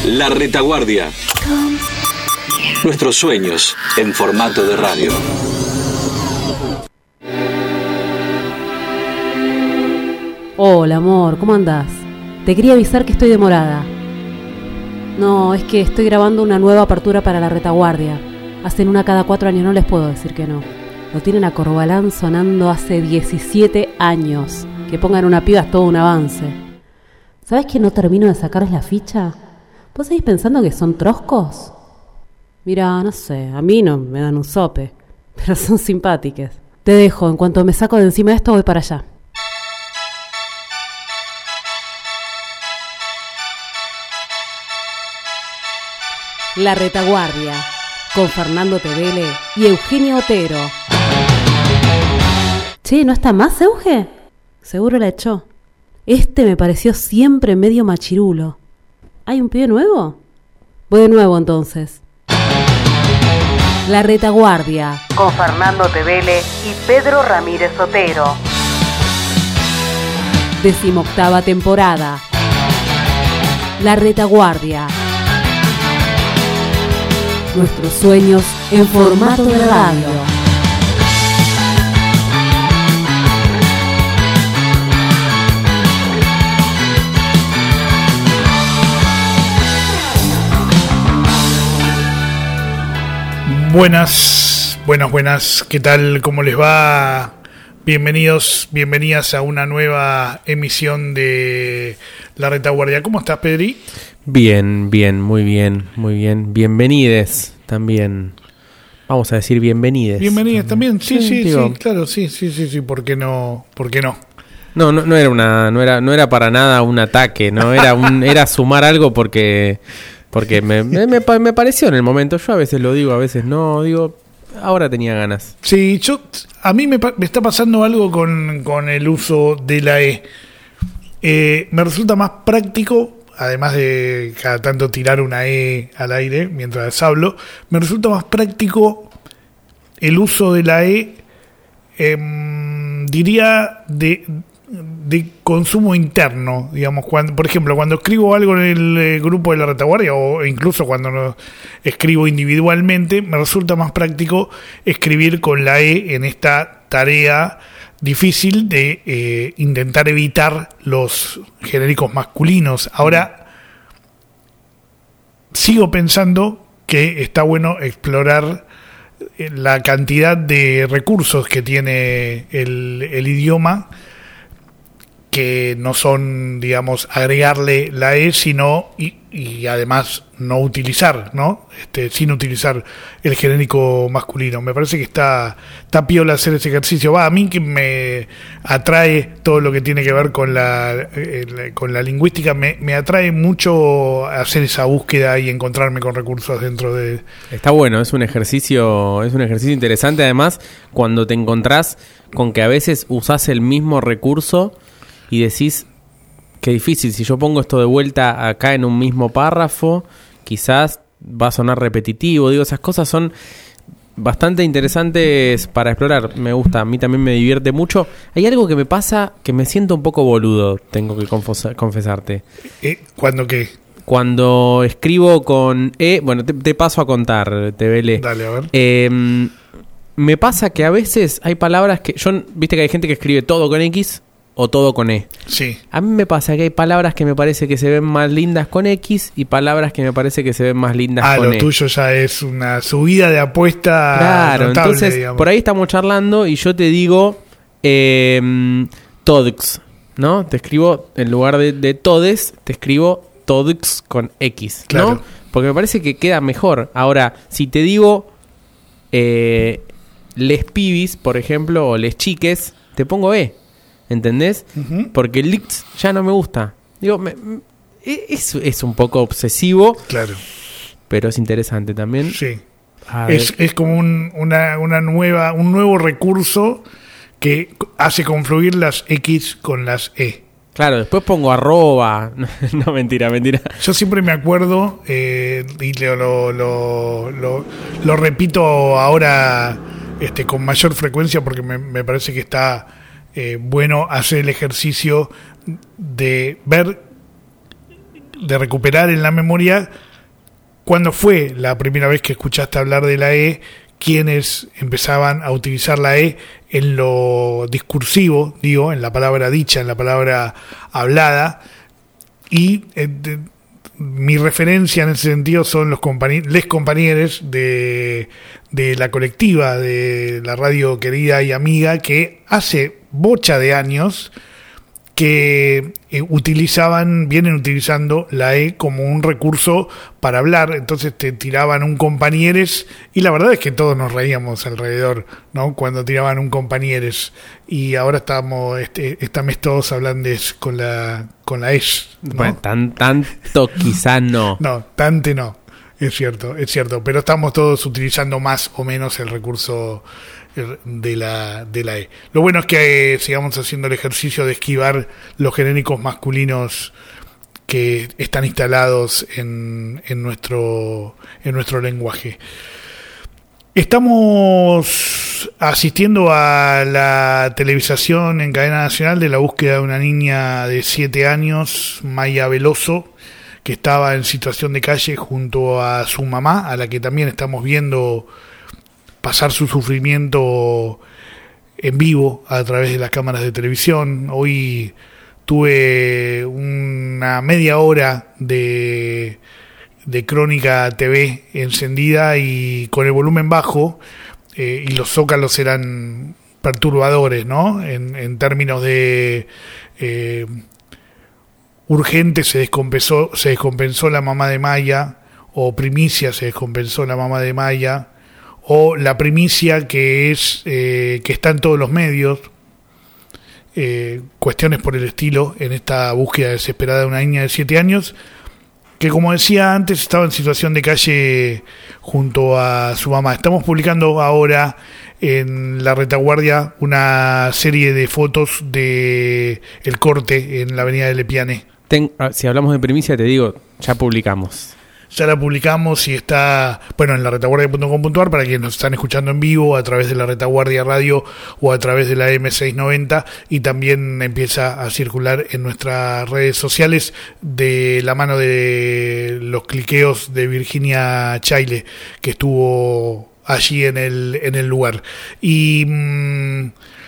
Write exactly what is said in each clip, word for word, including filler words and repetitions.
La Retaguardia. Nuestros sueños en formato de radio. Hola, amor, ¿cómo andás? Te quería avisar que estoy demorada. No, es que estoy grabando una nueva apertura para La Retaguardia. Hacen una cada cuatro años, no les puedo decir que no. Lo tienen a Corbalán sonando hace diecisiete años. Que pongan una piba es todo un avance. ¿Sabés que no termino de sacarles la ficha? ¿Vos seguís pensando que son troscos? Mira, no sé, a mí no me dan un sope, pero son simpáticas. Te dejo, en cuanto me saco de encima de esto voy para allá. La Retaguardia, con Fernando Tevele y Eugenio Otero. Che, ¿no está más, Euge? Seguro la echó. Este me pareció siempre medio machirulo. ¿Hay un pibe nuevo? Voy de nuevo entonces. La Retaguardia, con Fernando Tevele y Pedro Ramírez Otero. Decimoctava temporada. La Retaguardia. Nuestros sueños en formato de radio. Buenas, buenas, buenas. ¿Qué tal? ¿Cómo les va? Bienvenidos, bienvenidas a una nueva emisión de La Retaguardia. ¿Cómo estás, Pedri? Bien, bien, muy bien, muy bien. Bienvenides también. Vamos a decir bienvenides. Bienvenidas también. Sí, sí, sí, digo, sí, claro, sí, sí, sí, sí. ¿Por qué no? ¿Por qué no? No, no, no era una, no era, no era para nada un ataque, no era un, era sumar algo porque, porque me, me, me, me pareció en el momento. Yo a veces lo digo, a veces no, digo. Ahora tenía ganas. Sí, yo a mí me, me está pasando algo con, con el uso de la E. Eh, me resulta más práctico, además de cada tanto tirar una E al aire mientras hablo, me resulta más práctico el uso de la E, eh, diría, de, de consumo interno, digamos, cuando, por ejemplo, cuando escribo algo en el eh, grupo de La Retaguardia o incluso cuando no, escribo individualmente, me resulta más práctico escribir con la E en esta tarea difícil de eh, intentar evitar los genéricos masculinos. Ahora, sigo pensando que está bueno explorar la cantidad de recursos que tiene el, el idioma, que no son, digamos, agregarle la E, sino y, y además no utilizar, ¿no? Este, sin utilizar el genérico masculino. Me parece que está, está piola hacer ese ejercicio. Va, a mí que me atrae todo lo que tiene que ver con la, eh, con la lingüística, me, me atrae mucho hacer esa búsqueda y encontrarme con recursos dentro de... Está bueno, es un ejercicio, es un ejercicio interesante, además, cuando te encontrás con que a veces usás el mismo recurso y decís, qué difícil, si yo pongo esto de vuelta acá en un mismo párrafo, quizás va a sonar repetitivo. Digo, esas cosas son bastante interesantes para explorar. Me gusta, a mí también me divierte mucho. Hay algo que me pasa que me siento un poco boludo, tengo que confos- confesarte. ¿Eh? ¿Cuándo qué? Cuando escribo con E, bueno, te, te paso a contar, Tevele. Dale, a ver. Eh, me pasa que a veces hay palabras que... yo viste que hay gente que escribe todo con X o todo con E. Sí. A mí me pasa que hay palabras que me parece que se ven más lindas con X y palabras que me parece que se ven más lindas ah, con E. Ah, lo tuyo ya es una subida de apuesta. Claro, notable, entonces digamos. por ahí estamos charlando y yo te digo eh, Todx, ¿no? Te escribo, en lugar de, de Todes, te escribo Todx con X, ¿no? Claro. Porque me parece que queda mejor. Ahora, si te digo eh, les pibis, por ejemplo, o les chiques, te pongo E. ¿Entendés? Uh-huh. Porque el Lix ya no me gusta. Digo, me, me, es, es un poco obsesivo. Claro. Pero es interesante también. Sí. Es, es como un, una, una nueva, un nuevo recurso que hace confluir las X con las E. Claro, después pongo arroba. No, mentira, mentira. Yo siempre me acuerdo, eh, y lo, lo, lo, lo, lo repito ahora este, con mayor frecuencia porque me, me parece que está... Eh, bueno hacer el ejercicio de ver de recuperar en la memoria cuándo fue la primera vez que escuchaste hablar de la E, quienes empezaban a utilizar la E en lo discursivo, digo, en la palabra dicha, en la palabra hablada, y eh, de, mi referencia en ese sentido son los compañ- les compañeros de, de la colectiva, de la radio querida y amiga, que hace bocha de años que eh, utilizaban, vienen utilizando la E como un recurso para hablar. Entonces te tiraban un compañeres, y la verdad es que todos nos reíamos alrededor, ¿no? Cuando tiraban un compañeres, y ahora estamos, este, esta mes todos hablando con la con la ES, ¿no? Bueno, tan, tanto quizás no. No, tante no, es cierto, es cierto, pero estamos todos utilizando más o menos el recurso de la de la E. Lo bueno es que eh, sigamos haciendo el ejercicio de esquivar los genéricos masculinos que están instalados en, en nuestro en nuestro lenguaje. Estamos asistiendo a la televisación en cadena nacional de la búsqueda de una niña de siete años, Maya Veloso, que estaba en situación de calle junto a su mamá, a la que también estamos viendo pasar su sufrimiento en vivo a través de las cámaras de televisión. Hoy tuve una media hora de, de Crónica T V encendida y con el volumen bajo, eh, y los zócalos eran perturbadores, ¿no? En, en términos de eh, urgente se descompensó, se descompensó la mamá de Maya, o primicia se descompensó la mamá de Maya, o la primicia que es eh, que está en todos los medios, eh, cuestiones por el estilo, en esta búsqueda desesperada de una niña de siete años, que como decía antes estaba en situación de calle junto a su mamá. Estamos publicando ahora en La Retaguardia una serie de fotos de el corte en la avenida de Lepiane. Ten, si hablamos de primicia, te digo, ya publicamos. Ya la publicamos y está, bueno, en la retaguardia punto com punto a r para quienes nos están escuchando en vivo a través de la Retaguardia Radio o a través de la M seiscientos noventa, y también empieza a circular en nuestras redes sociales de la mano de los cliqueos de Virginia Chaile, que estuvo allí en el, en el lugar. Y mmm,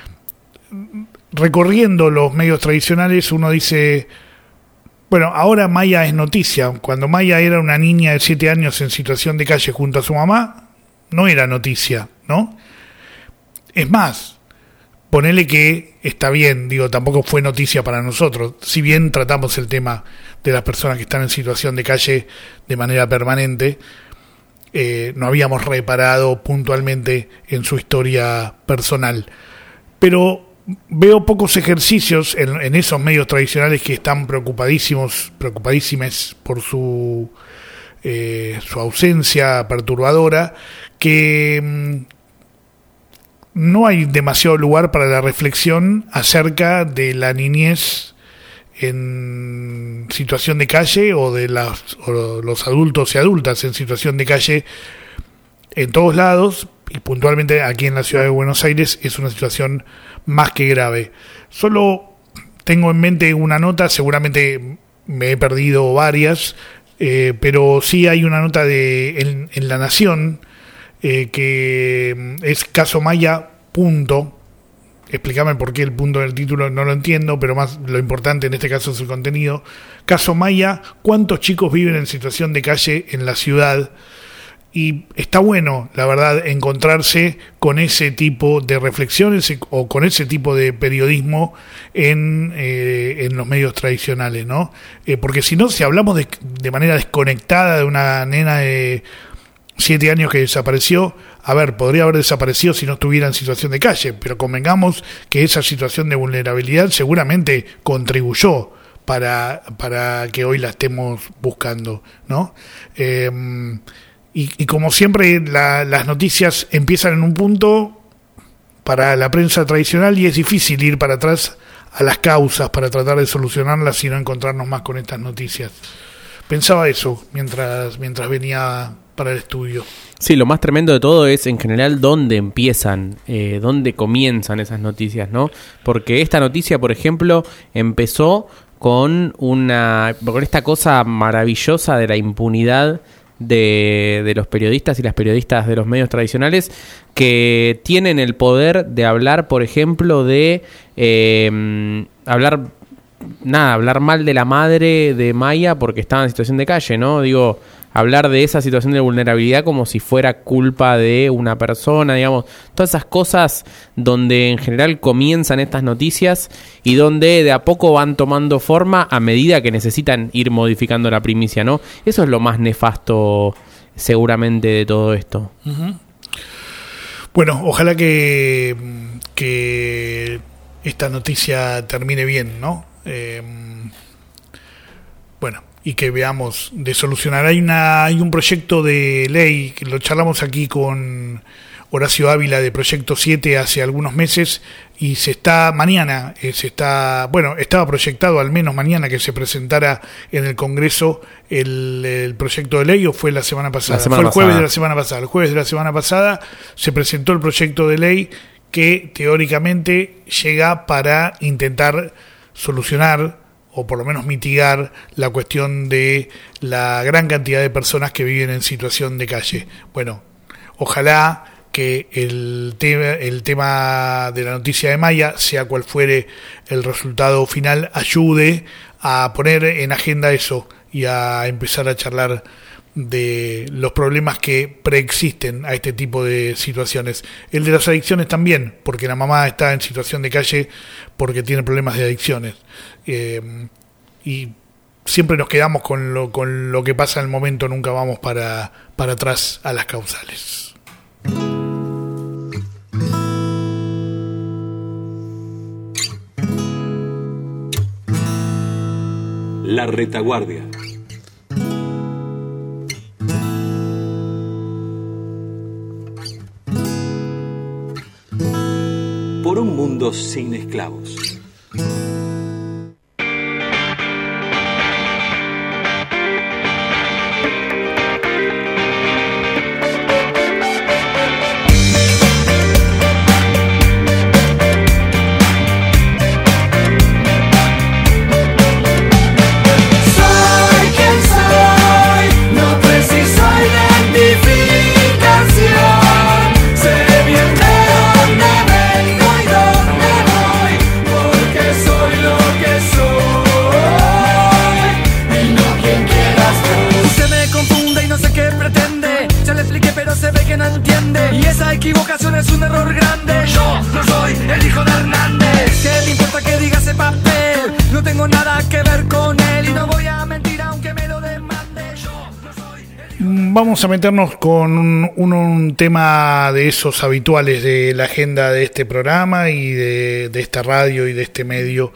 recorriendo los medios tradicionales uno dice, bueno, ahora Maya es noticia. Cuando Maya era una niña de siete años en situación de calle junto a su mamá, no era noticia, ¿no? Es más, ponele que está bien, digo, tampoco fue noticia para nosotros, si bien tratamos el tema de las personas que están en situación de calle de manera permanente, eh, no habíamos reparado puntualmente en su historia personal. Pero veo pocos ejercicios en, en esos medios tradicionales que están preocupadísimos, preocupadísimes por su eh, su ausencia perturbadora, que mmm, no hay demasiado lugar para la reflexión acerca de la niñez en situación de calle o de las, o los adultos y adultas en situación de calle en todos lados, y puntualmente aquí en la ciudad de Buenos Aires es una situación más que grave. Solo tengo en mente una nota, seguramente me he perdido varias, eh, pero sí hay una nota de en, en La Nación, eh, que es Caso Maya, punto. Explícame por qué el punto del título no lo entiendo, pero más lo importante en este caso es el contenido. Caso Maya, ¿cuántos chicos viven en situación de calle en la ciudad? Y está bueno, la verdad, encontrarse con ese tipo de reflexiones o con ese tipo de periodismo en, eh, en los medios tradicionales, ¿no? Eh, porque si no, si hablamos de, de manera desconectada de una nena de siete años que desapareció, a ver, podría haber desaparecido si no estuviera en situación de calle, pero convengamos que esa situación de vulnerabilidad seguramente contribuyó para, para que hoy la estemos buscando, ¿no? Eh, Y, y como siempre, la, las noticias empiezan en un punto para la prensa tradicional y es difícil ir para atrás a las causas para tratar de solucionarlas y no encontrarnos más con estas noticias. Pensaba eso mientras, mientras venía para el estudio. Sí, lo más tremendo de todo es en general dónde empiezan, eh, dónde comienzan esas noticias, ¿no? Porque esta noticia, por ejemplo, empezó con una con esta cosa maravillosa de la impunidad de, de los periodistas y las periodistas de los medios tradicionales que tienen el poder de hablar, por ejemplo, de eh, hablar nada, hablar mal de la madre de Maya porque estaba en situación de calle, ¿no? Digo, hablar de esa situación de vulnerabilidad como si fuera culpa de una persona, digamos, todas esas cosas donde en general comienzan estas noticias y donde de a poco van tomando forma a medida que necesitan ir modificando la primicia, ¿no? Eso es lo más nefasto seguramente de todo esto. Uh-huh. Bueno, ojalá que, que esta noticia termine bien, ¿no? Eh, bueno, y que veamos de solucionar. Hay una hay un proyecto de ley, que lo charlamos aquí con Horacio Ávila de Proyecto siete hace algunos meses, y se está, mañana, eh, se está, bueno, estaba proyectado al menos mañana que se presentara en el Congreso el, el proyecto de ley, o fue la semana pasada, la semana fue el jueves pasada. de la semana pasada, el jueves de la semana pasada se presentó el proyecto de ley que teóricamente llega para intentar solucionar o por lo menos mitigar la cuestión de la gran cantidad de personas que viven en situación de calle. Bueno, ojalá que el tema, el tema de la noticia de Maya, sea cual fuere el resultado final, ayude a poner en agenda eso y a empezar a charlar de los problemas que preexisten a este tipo de situaciones. El de las adicciones también, porque la mamá está en situación de calle porque tiene problemas de adicciones. Eh, y siempre nos quedamos con lo, con lo que pasa en el momento, nunca vamos para, para atrás a las causales. La retaguardia. Por un mundo sin esclavos. Equivocación es un error grande. Yo no soy el hijo de Hernández. ¿Qué le importa que diga ese papel? No tengo nada que ver con él y no voy a mentir aunque me lo demande. Yo no soy el... Vamos a meternos con un, un, un tema de esos habituales de la agenda de este programa y de, de esta radio y de este medio.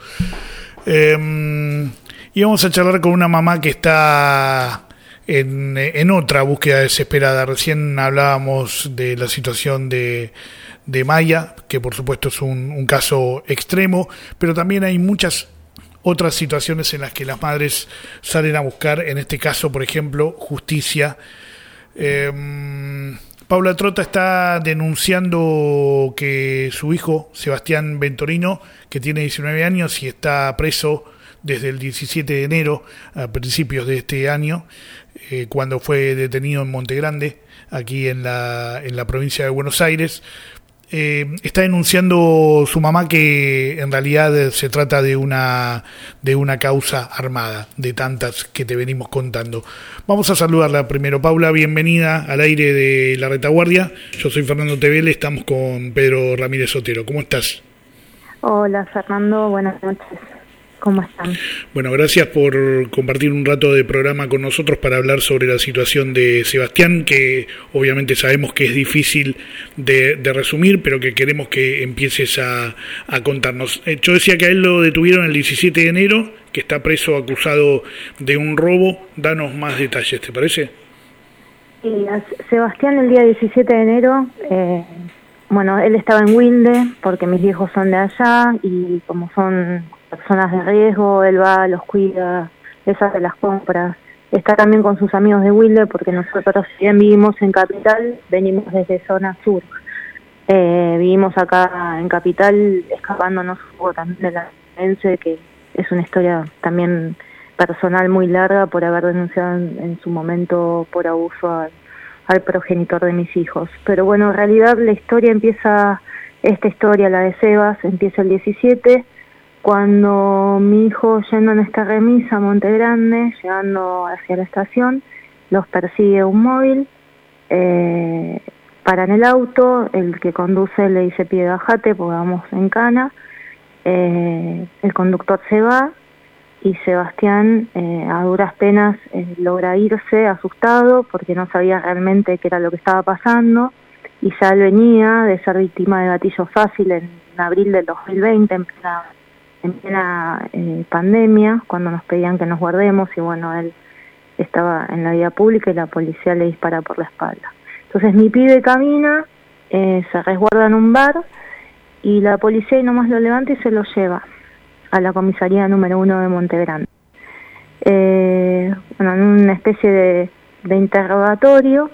Eh, y vamos a charlar con una mamá que está En, en otra búsqueda desesperada. Recién hablábamos de la situación de, de Maya, que por supuesto es un, un caso extremo, pero también hay muchas otras situaciones en las que las madres salen a buscar, en este caso, por ejemplo, justicia. Eh, Paula Trota está denunciando que su hijo, Sebastián Ventorino, que tiene diecinueve años y está preso desde el diecisiete de enero, a principios de este año, eh, cuando fue detenido en Monte Grande, aquí en la, en la provincia de Buenos Aires. Eh, está denunciando su mamá que en realidad se trata de una, de una causa armada, de tantas que te venimos contando. Vamos a saludarla primero. Paula, bienvenida al aire de La Retaguardia. Yo soy Fernando Tevele, estamos con Pedro Ramírez Otero. ¿Cómo estás? Hola Fernando, buenas noches. ¿Cómo están? Bueno, gracias por compartir un rato de programa con nosotros para hablar sobre la situación de Sebastián, que obviamente sabemos que es difícil de, de resumir, pero que queremos que empieces a, a contarnos. Yo decía que a él lo detuvieron el diecisiete de enero, que está preso acusado de un robo. Danos más detalles, ¿te parece? Sí, a Sebastián el día diecisiete de enero, eh, bueno, él estaba en Wilde, porque mis viejos son de allá, y como son personas de riesgo, él va, los cuida, les hace las compras. Está también con sus amigos de Wilde, porque nosotros, si bien vivimos en Capital, venimos desde zona sur. Eh, vivimos acá en Capital, escapándonos un poco también de la violencia que, es una historia también personal muy larga por haber denunciado en, en su momento por abuso al, al progenitor de mis hijos. Pero bueno, en realidad la historia empieza, esta historia, la de Sebas, empieza el diecisiete, cuando mi hijo, yendo en esta remisa a Monte Grande, llegando hacia la estación, los persigue un móvil, eh, paran el auto, el que conduce le dice pide bajate porque vamos en cana, eh, el conductor se va y Sebastián eh, a duras penas eh, logra irse asustado porque no sabía realmente qué era lo que estaba pasando, y ya él venía de ser víctima de gatillo fácil en, en abril del dos mil veinte, en plena, en plena eh, pandemia, cuando nos pedían que nos guardemos, y bueno, él estaba en la vía pública y la policía le dispara por la espalda. Entonces mi pibe camina, eh, se resguarda en un bar y la policía nomás lo levanta y se lo lleva a la comisaría número uno de Monte Grande. Eh, bueno, en una especie de, de interrogatorio,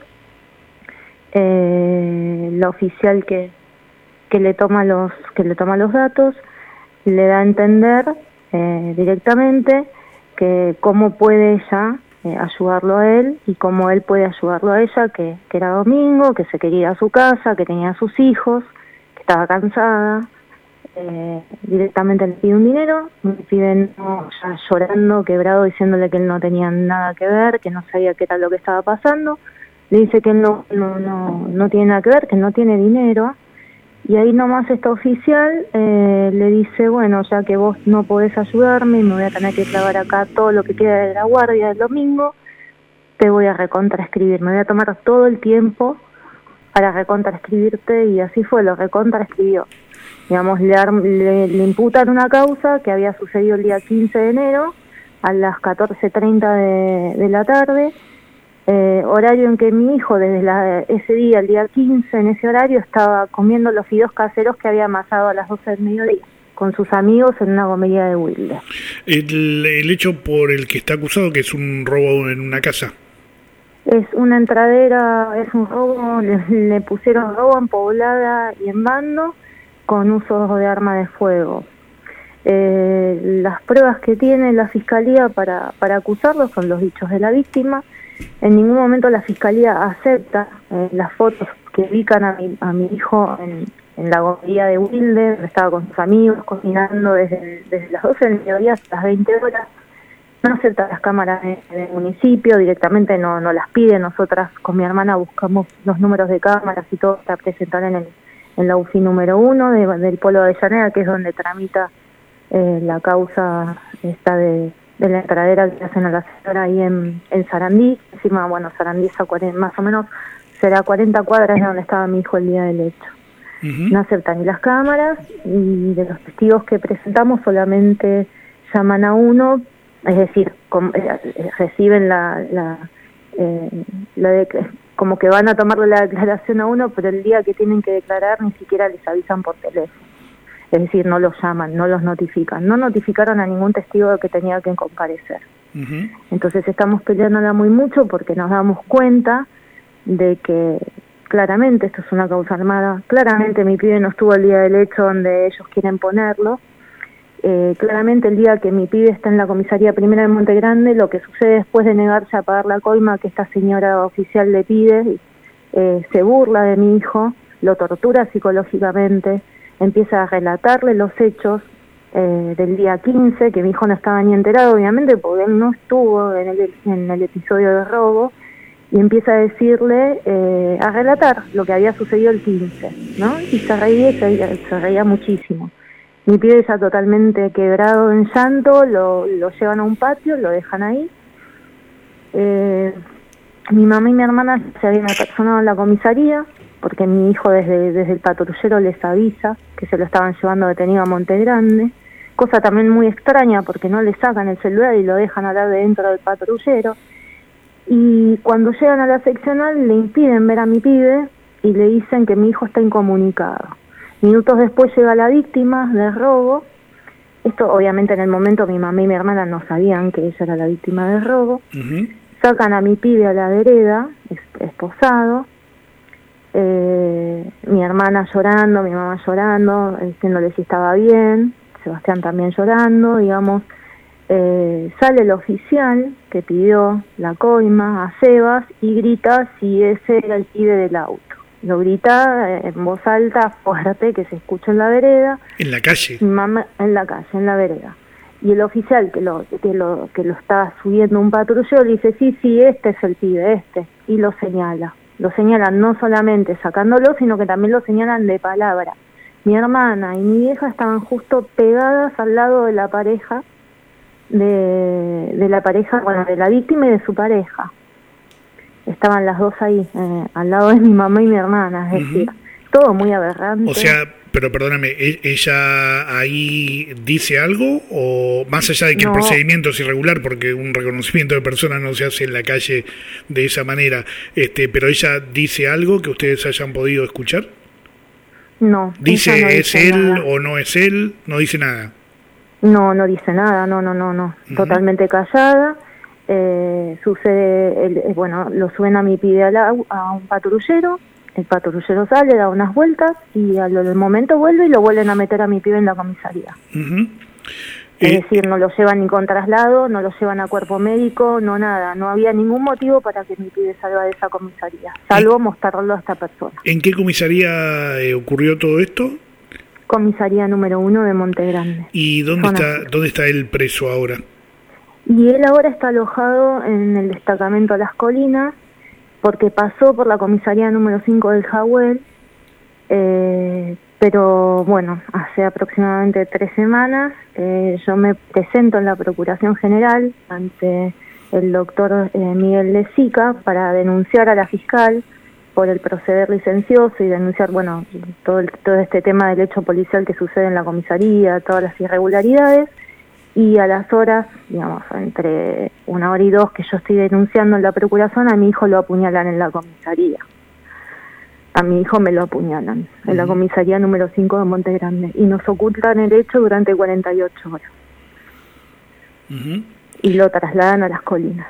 eh, la oficial que, que le toma los que le toma los datos le da a entender eh, directamente que cómo puede ella eh, ayudarlo a él y cómo él puede ayudarlo a ella, que, que era domingo, que se quería ir a su casa, que tenía a sus hijos, que estaba cansada. Eh, directamente le pide un dinero, me piden no, ya llorando, quebrado, diciéndole que él no tenía nada que ver, que no sabía qué era lo que estaba pasando. Le dice que él no, no, no, no tiene nada que ver, que no tiene dinero. Y ahí nomás esta oficial eh, le dice, bueno, ya que vos no podés ayudarme y me voy a tener que clavar acá todo lo que queda de la guardia del domingo, te voy a recontraescribir, me voy a tomar todo el tiempo para recontraescribirte. Y así fue, lo recontraescribió. Digamos, le, le, le imputan una causa que había sucedido el día quince de enero a las catorce treinta de, de la tarde, eh, horario en que mi hijo desde la, ese día, el día quince, en ese horario estaba comiendo los fideos caseros que había amasado a las doce del mediodía con sus amigos en una gomería de Wilde. El, el hecho por el que está acusado, que es un robo en una casa. Es una entradera, es un robo, le, le pusieron robo en Poblada y en Bando, con uso de arma de fuego. Eh, las pruebas que tiene la Fiscalía para, para acusarlo son los dichos de la víctima. En ningún momento la Fiscalía acepta eh, las fotos que ubican a mi, a mi hijo en, en la gomería de Wilde, donde estaba con sus amigos cocinando desde, desde las doce del mediodía hasta las veinte horas. No acepta las cámaras de, del municipio, directamente no, no las pide. Nosotras con mi hermana buscamos los números de cámaras y todo para presentar en el en la U F I número uno de, del Polo de Avellaneda, que es donde tramita eh, la causa esta de, de la entradera que hacen a la señora ahí en, en Sarandí. Encima, bueno, Sarandí es a cuarenta, más o menos, será cuarenta cuadras de donde estaba mi hijo el día del hecho. Uh-huh. No aceptan ni las cámaras, y de los testigos que presentamos solamente llaman a uno, es decir, com, eh, reciben la... la, eh, la de, como que van a tomarle la declaración a uno, pero el día que tienen que declarar ni siquiera les avisan por teléfono. Es decir, no los llaman, no los notifican. No notificaron a ningún testigo de que tenía que comparecer. Uh-huh. Entonces estamos peleándola muy mucho porque nos damos cuenta de que claramente esto es una causa armada. Claramente mi pibe no estuvo el día del hecho donde ellos quieren ponerlo. Eh, claramente el día que mi pibe está en la comisaría primera de Monte Grande, lo que sucede después de negarse a pagar la coima que esta señora oficial le pide, eh, se burla de mi hijo, lo tortura psicológicamente, empieza a relatarle los hechos eh, del día quince, que mi hijo no estaba ni enterado, obviamente, porque él no estuvo en el, en el episodio de robo, y empieza a decirle, eh, a relatar lo que había sucedido el quince, ¿no? Y se reía, se, se reía muchísimo. Mi pibe ya totalmente quebrado en llanto, lo, lo llevan a un patio, lo dejan ahí. Eh, mi mamá y mi hermana se habían apersonado en la comisaría, porque mi hijo desde, desde el patrullero les avisa que se lo estaban llevando detenido a Monte Grande, cosa también muy extraña porque no le sacan el celular y lo dejan hablar de dentro del patrullero. Y cuando llegan a la seccional le impiden ver a mi pibe y le dicen que mi hijo está incomunicado. Minutos después llega la víctima del robo. Esto obviamente en el momento mi mamá y mi hermana no sabían que ella era la víctima del robo. Uh-huh. Sacan a mi pibe a la vereda, esposado. Eh, mi hermana llorando, mi mamá llorando, diciéndole si estaba bien. Sebastián también llorando, digamos. Eh, sale el oficial que pidió la coima a Sebas y grita si ese era el pibe del auto. Lo grita en voz alta, fuerte, que se escucha en la vereda. ¿En la calle? Mamá, en la calle, en la vereda. Y el oficial que lo que lo que lo está subiendo un patrullero le dice, sí, sí, este es el pibe, este. Y lo señala. Lo señalan no solamente sacándolo, sino que también lo señalan de palabra. Mi hermana y mi vieja estaban justo pegadas al lado de la pareja, de, de la pareja, bueno, de la víctima y de su pareja. Estaban las dos ahí, eh, al lado de mi mamá y mi hermana, es decir, uh-huh. todo muy aberrante. O sea, pero perdóname, ¿ella ahí dice algo o más allá de que no. el procedimiento es irregular porque un reconocimiento de persona no se hace en la calle de esa manera, este, pero ella dice algo que ustedes hayan podido escuchar? No. ¿Dice no es dice él nada. o no es él? No dice nada. No, no dice nada, no, no, no, no, uh-huh. totalmente callada. Eh, sucede, el, bueno, lo suben a mi pibe a, la, a un patrullero, el patrullero sale, da unas vueltas y al, al momento vuelve y lo vuelven a meter a mi pibe en la comisaría. Uh-huh. Es eh, decir, no lo llevan ni con traslado, no lo llevan a cuerpo médico, no nada, no había ningún motivo para que mi pibe salga de esa comisaría, salvo mostrarlo a esta persona. ¿En qué comisaría eh, ocurrió todo esto? Comisaría número uno de Monte Grande. ¿Y dónde está, dónde está él preso ahora? Y él ahora está alojado en el destacamento Las Colinas, porque pasó por la comisaría número cinco del Jagüel, eh, pero bueno, hace aproximadamente tres semanas eh, yo me presento en la Procuración General ante el doctor eh, Miguel Lezica para denunciar a la fiscal por el proceder licencioso y denunciar, bueno, todo, el, todo este tema del hecho policial que sucede en la comisaría, todas las irregularidades. Y a las horas, digamos, entre una hora y dos que yo estoy denunciando en la procuración, a mi hijo lo apuñalan en la comisaría. A mi hijo me lo apuñalan uh-huh. en la comisaría número cinco de Monte Grande. Y nos ocultan el hecho durante cuarenta y ocho horas. Uh-huh. Y lo trasladan a Las Colinas.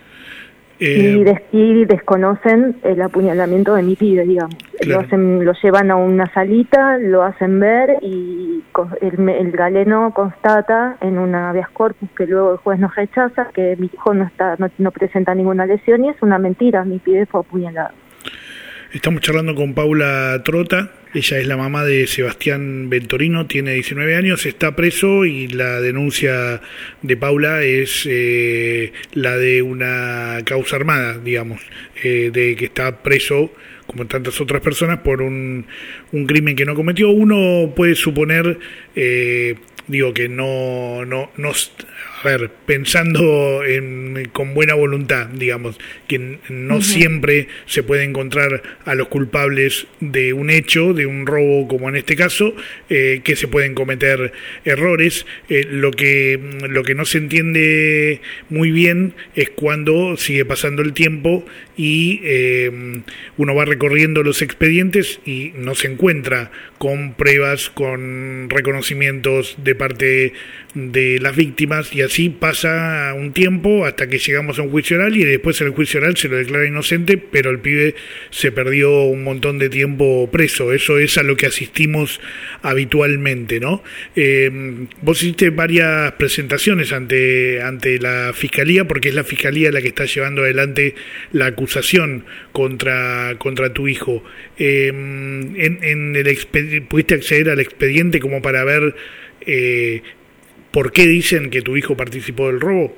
Eh, y, des- y desconocen el apuñalamiento de mi pibe, digamos. Claro. Lo hacen, lo llevan a una salita, lo hacen ver y el, el galeno constata en una habeas corpus que luego el juez nos rechaza que mi hijo no está, no, no presenta ninguna lesión y es una mentira, mi pibe fue apuñalado. Estamos charlando con Paula Trota, ella es la mamá de Sebastián Ventorino, tiene diecinueve años, está preso y la denuncia de Paula es eh, la de una causa armada, digamos, eh, de que está preso como tantas otras personas por un, un crimen que no cometió. Uno puede suponer, eh, digo que no, no, no, a ver, pensando en, con buena voluntad, digamos, que no uh-huh. siempre se puede encontrar a los culpables de un hecho, de un robo como en este caso, eh, que se pueden cometer errores. Eh, lo que lo que no se entiende muy bien es cuando sigue pasando el tiempo y eh, uno va recorriendo los expedientes y no se encuentra con pruebas, con reconocimientos de parte de las víctimas, y así pasa un tiempo hasta que llegamos a un juicio oral y después en el juicio oral se lo declara inocente, pero el pibe se perdió un montón de tiempo preso. Eso es a lo que asistimos habitualmente, ¿no? Eh, vos hiciste varias presentaciones ante, ante la Fiscalía, porque es la Fiscalía la que está llevando adelante la acusación contra, contra tu hijo. Eh, en, en el expedi- ¿Pudiste acceder al expediente como para ver eh, por qué dicen que tu hijo participó del robo?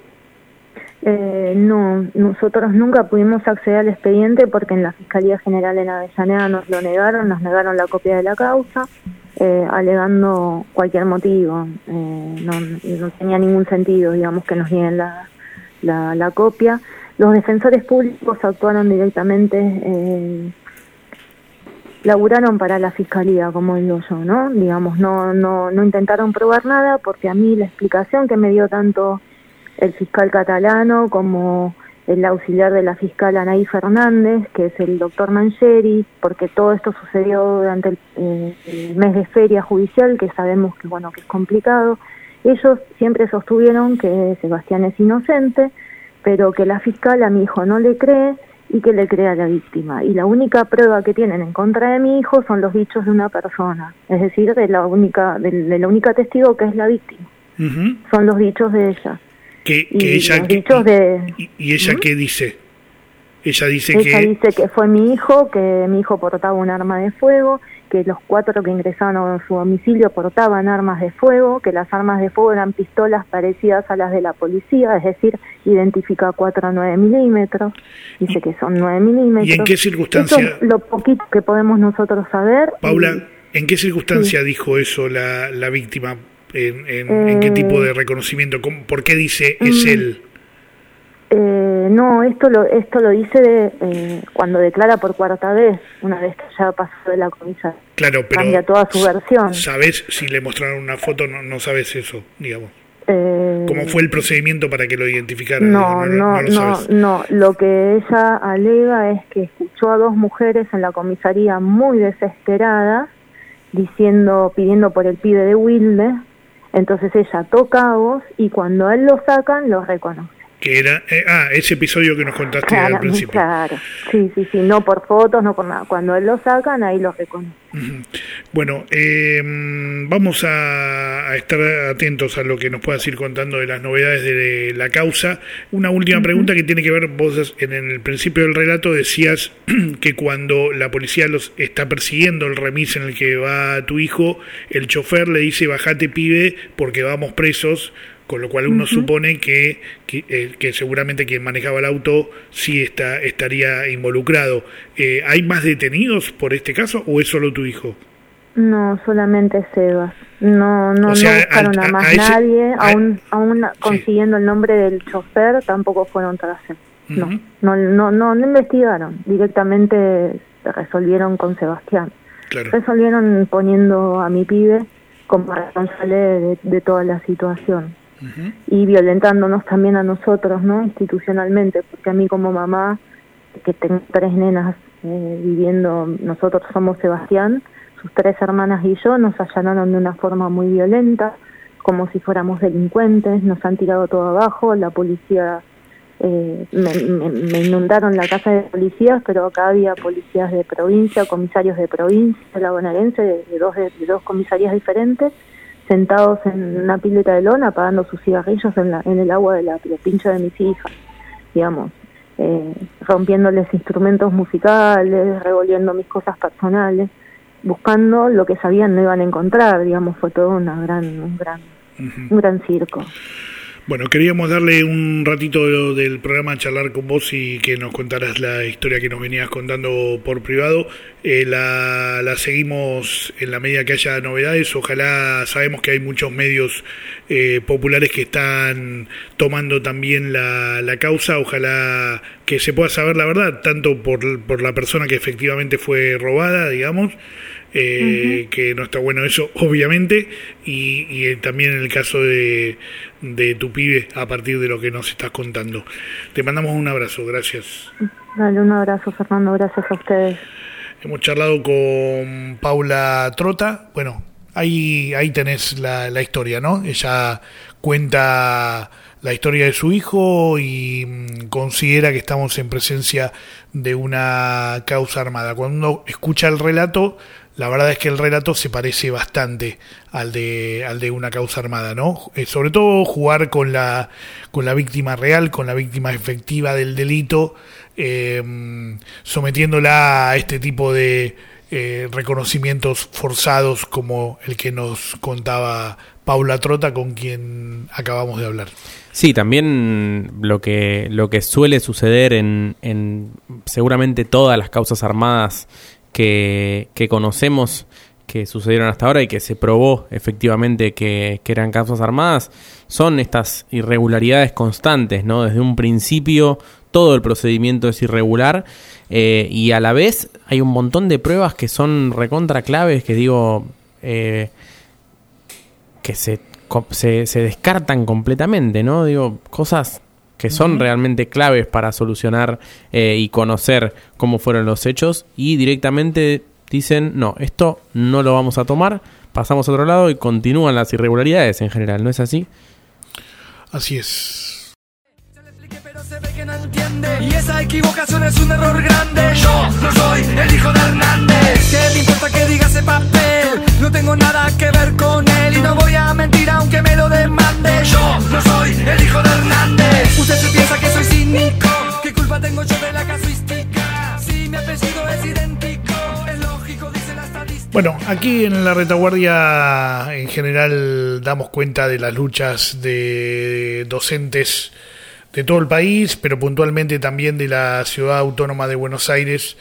Eh, no, nosotros nunca pudimos acceder al expediente porque en la Fiscalía General en Avellaneda nos lo negaron, nos negaron la copia de la causa, eh, alegando cualquier motivo. Eh, no, no tenía ningún sentido, digamos, que nos nieguen la, la, la copia. Los defensores públicos actuaron directamente, eh, laburaron para la Fiscalía, como digo yo, ¿no? Digamos, no, no, no intentaron probar nada porque a mí la explicación que me dio tanto el fiscal catalano como el auxiliar de la fiscal Anaí Fernández, que es el doctor Mangieri, porque todo esto sucedió durante el, eh, el mes de feria judicial, que sabemos que bueno que es complicado. Ellos siempre sostuvieron que Sebastián es inocente, pero que la fiscal a mi hijo no le cree y que le crea a la víctima. Y la única prueba que tienen en contra de mi hijo son los dichos de una persona, es decir, de la única de, de la única testigo que es la víctima. Uh-huh. Son los dichos de ella. Que, y que ella los que, dichos de... ¿Y, y ella ¿Mm? qué dice? Ella dice ella que... dice que fue mi hijo, que mi hijo portaba un arma de fuego, que los cuatro que ingresaron a su domicilio portaban armas de fuego, que las armas de fuego eran pistolas parecidas a las de la policía, es decir, identifica cuatro a nueve milímetros, dice que son nueve milímetros. ¿Y en qué circunstancia? Eso es lo poquito que podemos nosotros saber. Paula, y... ¿en qué circunstancia sí. dijo eso la, la víctima? ¿En, en, eh... ¿En qué tipo de reconocimiento? ¿Por qué dice es mm. él? Eh, no, esto lo esto lo dice de, eh, cuando declara por cuarta vez, una vez que ya pasó de la comisaría. Claro, pero cambia toda su versión. ¿Sabes si le mostraron una foto? No, no sabes eso, digamos. Eh, ¿Cómo fue el procedimiento para que lo identificaran? No, no, no, no, no, no. Lo que ella alega es que escuchó a dos mujeres en la comisaría muy desesperadas, diciendo, pidiendo por el pibe de Wilde. Entonces ella toca a voz y cuando a él lo sacan, lo reconoce. Que era, eh, ah, ese episodio que nos contaste claro, al principio. Claro, sí, sí, sí, no por fotos, no por nada. Cuando él lo sacan, ahí lo reconoce. Uh-huh. Bueno, eh, vamos a, a estar atentos a lo que nos puedas ir contando de las novedades de la causa. Una última uh-huh. pregunta que tiene que ver, vos en el principio del relato decías que cuando la policía los está persiguiendo el remis en el que va tu hijo, el chofer le dice, bajate pibe, porque vamos presos. Con lo cual uno uh-huh. supone que, que, eh, que seguramente quien manejaba el auto sí está, estaría involucrado. Eh, ¿Hay más detenidos por este caso o es solo tu hijo? No, solamente Sebas. No, no, o sea, no buscaron a, a más a ese, nadie. A, aún aún sí. consiguiendo el nombre del chofer, tampoco fueron tras él. Uh-huh. No, no, no, no, no investigaron. Directamente resolvieron con Sebastián. Claro. Resolvieron poniendo a mi pibe como responsable de, de toda la situación. Uh-huh. Y violentándonos también a nosotros, ¿no? Institucionalmente, porque a mí como mamá, que tengo tres nenas eh, viviendo, nosotros somos Sebastián, sus tres hermanas y yo, nos allanaron de una forma muy violenta, como si fuéramos delincuentes, nos han tirado todo abajo, la policía, eh, me, me, me inundaron la casa de policías, pero acá había policías de provincia, comisarios de provincia, de la bonaerense, de, de, dos, de, de dos comisarías diferentes, sentados en una pileta de lona apagando sus cigarrillos en, la, en el agua de la, de pincho de mis hijas, digamos, eh, rompiéndoles instrumentos musicales, revolviendo mis cosas personales, buscando lo que sabían no iban a encontrar, digamos, fue todo una gran, un gran, uh-huh. un gran circo. Bueno, queríamos darle un ratito del programa a charlar con vos y que nos contaras la historia que nos venías contando por privado. Eh, la, la seguimos en la medida que haya novedades. Ojalá, sabemos que hay muchos medios eh, populares que están tomando también la, la causa. Ojalá que se pueda saber la verdad, tanto por, por la persona que efectivamente fue robada, digamos, Eh, uh-huh. que no está bueno eso, obviamente, y, y también en el caso de, de tu pibe, a partir de lo que nos estás contando. Te mandamos un abrazo, gracias. Dale, un abrazo, Fernando, gracias a ustedes. Hemos charlado con Paula Trota. Bueno, ahí, ahí tenés la, la historia, ¿no? Ella cuenta la historia de su hijo y mmm, considera que estamos en presencia de una causa armada. Cuando uno escucha el relato, la verdad es que el relato se parece bastante al de al de una causa armada, ¿no? Eh, sobre todo jugar con la con la víctima real, con la víctima efectiva del delito, eh, sometiéndola a este tipo de eh, reconocimientos forzados como el que nos contaba Paula Trota, con quien acabamos de hablar. Sí, también lo que lo que suele suceder en, en seguramente todas las causas armadas que, que conocemos, que sucedieron hasta ahora y que se probó efectivamente que, que eran causas armadas, son estas irregularidades constantes, ¿no? Desde un principio todo el procedimiento es irregular eh, y a la vez hay un montón de pruebas que son recontra claves, que digo, eh, que se, se, se descartan completamente, ¿no? Digo, cosas que son uh-huh. realmente claves para solucionar eh, y conocer cómo fueron los hechos, y directamente dicen, no, esto no lo vamos a tomar, pasamos a otro lado y continúan las irregularidades en general, ¿no es así? Así es. Se ve que no entiende y esa equivocación es un error grande. Yo no soy el hijo de Hernández. ¿Qué me importa que diga ese papel? No tengo nada que ver con él y no voy a mentir aunque me lo demande. Yo no soy el hijo de Hernández. Usted se piensa que soy cínico. ¿Qué culpa tengo yo de la casuística? Si mi apellido es idéntico, es lógico, dice la estadística. Bueno, aquí en la retaguardia en general damos cuenta de las luchas de docentes de todo el país, pero puntualmente también de la Ciudad Autónoma de Buenos Aires,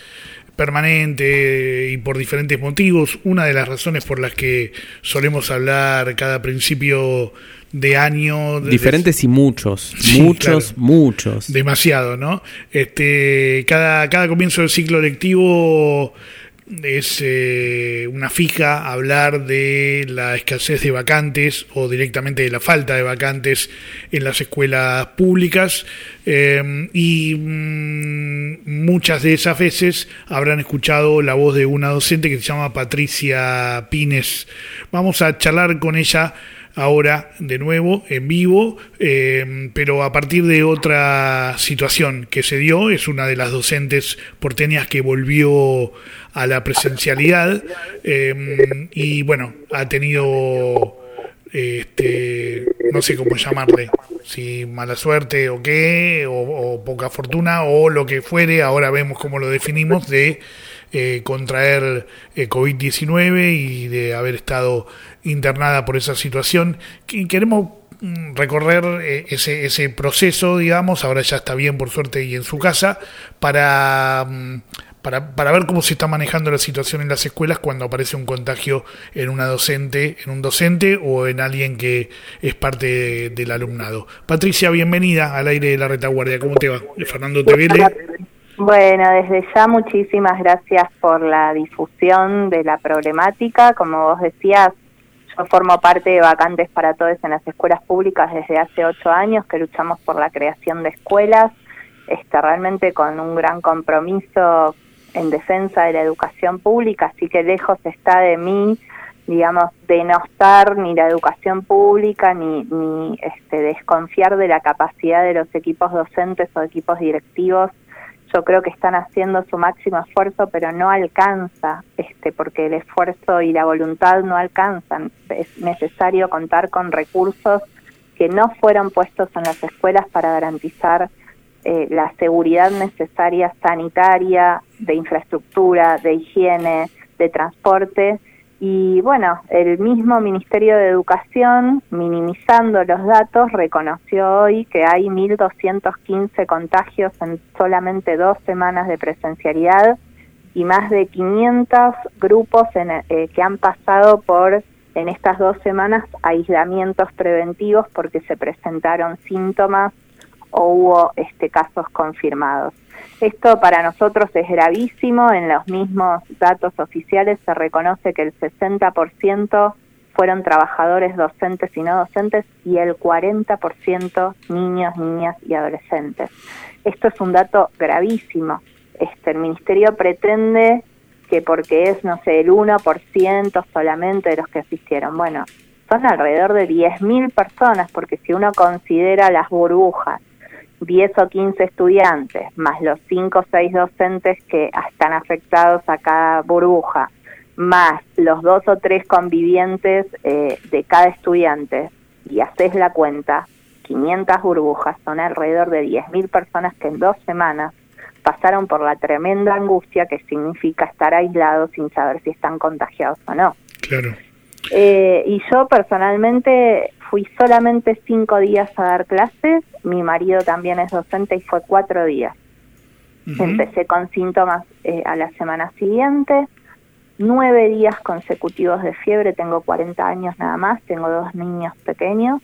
permanente y por diferentes motivos. Una de las razones por las que solemos hablar cada principio de año... De, diferentes y muchos, sí, muchos, claro, muchos. Demasiado, ¿no? Este, cada, cada comienzo del ciclo lectivo es eh, una fija hablar de la escasez de vacantes o directamente de la falta de vacantes en las escuelas públicas, eh, y mmm, muchas de esas veces habrán escuchado la voz de una docente que se llama Patricia Pines. Vamos a charlar con ella ahora de nuevo en vivo, eh, pero a partir de otra situación que se dio. Es una de las docentes porteñas que volvió a la presencialidad, eh, y bueno, ha tenido este, no sé cómo llamarle, si mala suerte o qué, o, o poca fortuna o lo que fuere, ahora vemos cómo lo definimos, de eh, contraer eh, covid diecinueve y de haber estado internada por esa situación. Queremos recorrer eh, ese, ese proceso, digamos, ahora ya está bien por suerte y en su casa, para... Para, para ver cómo se está manejando la situación en las escuelas cuando aparece un contagio en una docente, en un docente o en alguien que es parte de, del alumnado. Patricia, bienvenida al aire de la retaguardia. ¿Cómo te va? Fernando Tevele. Bueno, desde ya muchísimas gracias por la difusión de la problemática. Como vos decías, yo formo parte de Vacantes para Todos en las escuelas públicas desde hace ocho años, que luchamos por la creación de escuelas, este, realmente con un gran compromiso en defensa de la educación pública, así que lejos está de mí, digamos, denostar ni la educación pública, ni, ni este, desconfiar de la capacidad de los equipos docentes o equipos directivos. Yo creo que están haciendo su máximo esfuerzo, pero no alcanza, este, porque el esfuerzo y la voluntad no alcanzan. Es necesario contar con recursos que no fueron puestos en las escuelas para garantizar Eh, la seguridad necesaria sanitaria, de infraestructura, de higiene, de transporte. Y bueno, el mismo Ministerio de Educación, minimizando los datos, reconoció hoy que hay mil doscientos quince contagios en solamente dos semanas de presencialidad y más de quinientos grupos en, eh, que han pasado por, en estas dos semanas, aislamientos preventivos porque se presentaron síntomas o hubo este, casos confirmados. Esto para nosotros es gravísimo. En los mismos datos oficiales se reconoce que el sesenta por ciento fueron trabajadores docentes y no docentes y el cuarenta por ciento niños, niñas y adolescentes. Esto es un dato gravísimo. Este, el Ministerio pretende que porque es, no sé, el uno por ciento solamente de los que asistieron. Bueno, son alrededor de diez mil personas, porque si uno considera las burbujas, diez o quince estudiantes, más los cinco o seis docentes que están afectados a cada burbuja, más los dos o tres convivientes eh, de cada estudiante, y haces la cuenta, quinientas burbujas, son alrededor de diez mil personas que en dos semanas pasaron por la tremenda angustia que significa estar aislados sin saber si están contagiados o no. Claro. Eh, y yo personalmente fui solamente cinco días a dar clases. Mi marido también es docente y fue cuatro días. Uh-huh. Empecé con síntomas eh, a la semana siguiente, nueve días consecutivos de fiebre. Tengo cuarenta años nada más, tengo dos niños pequeños.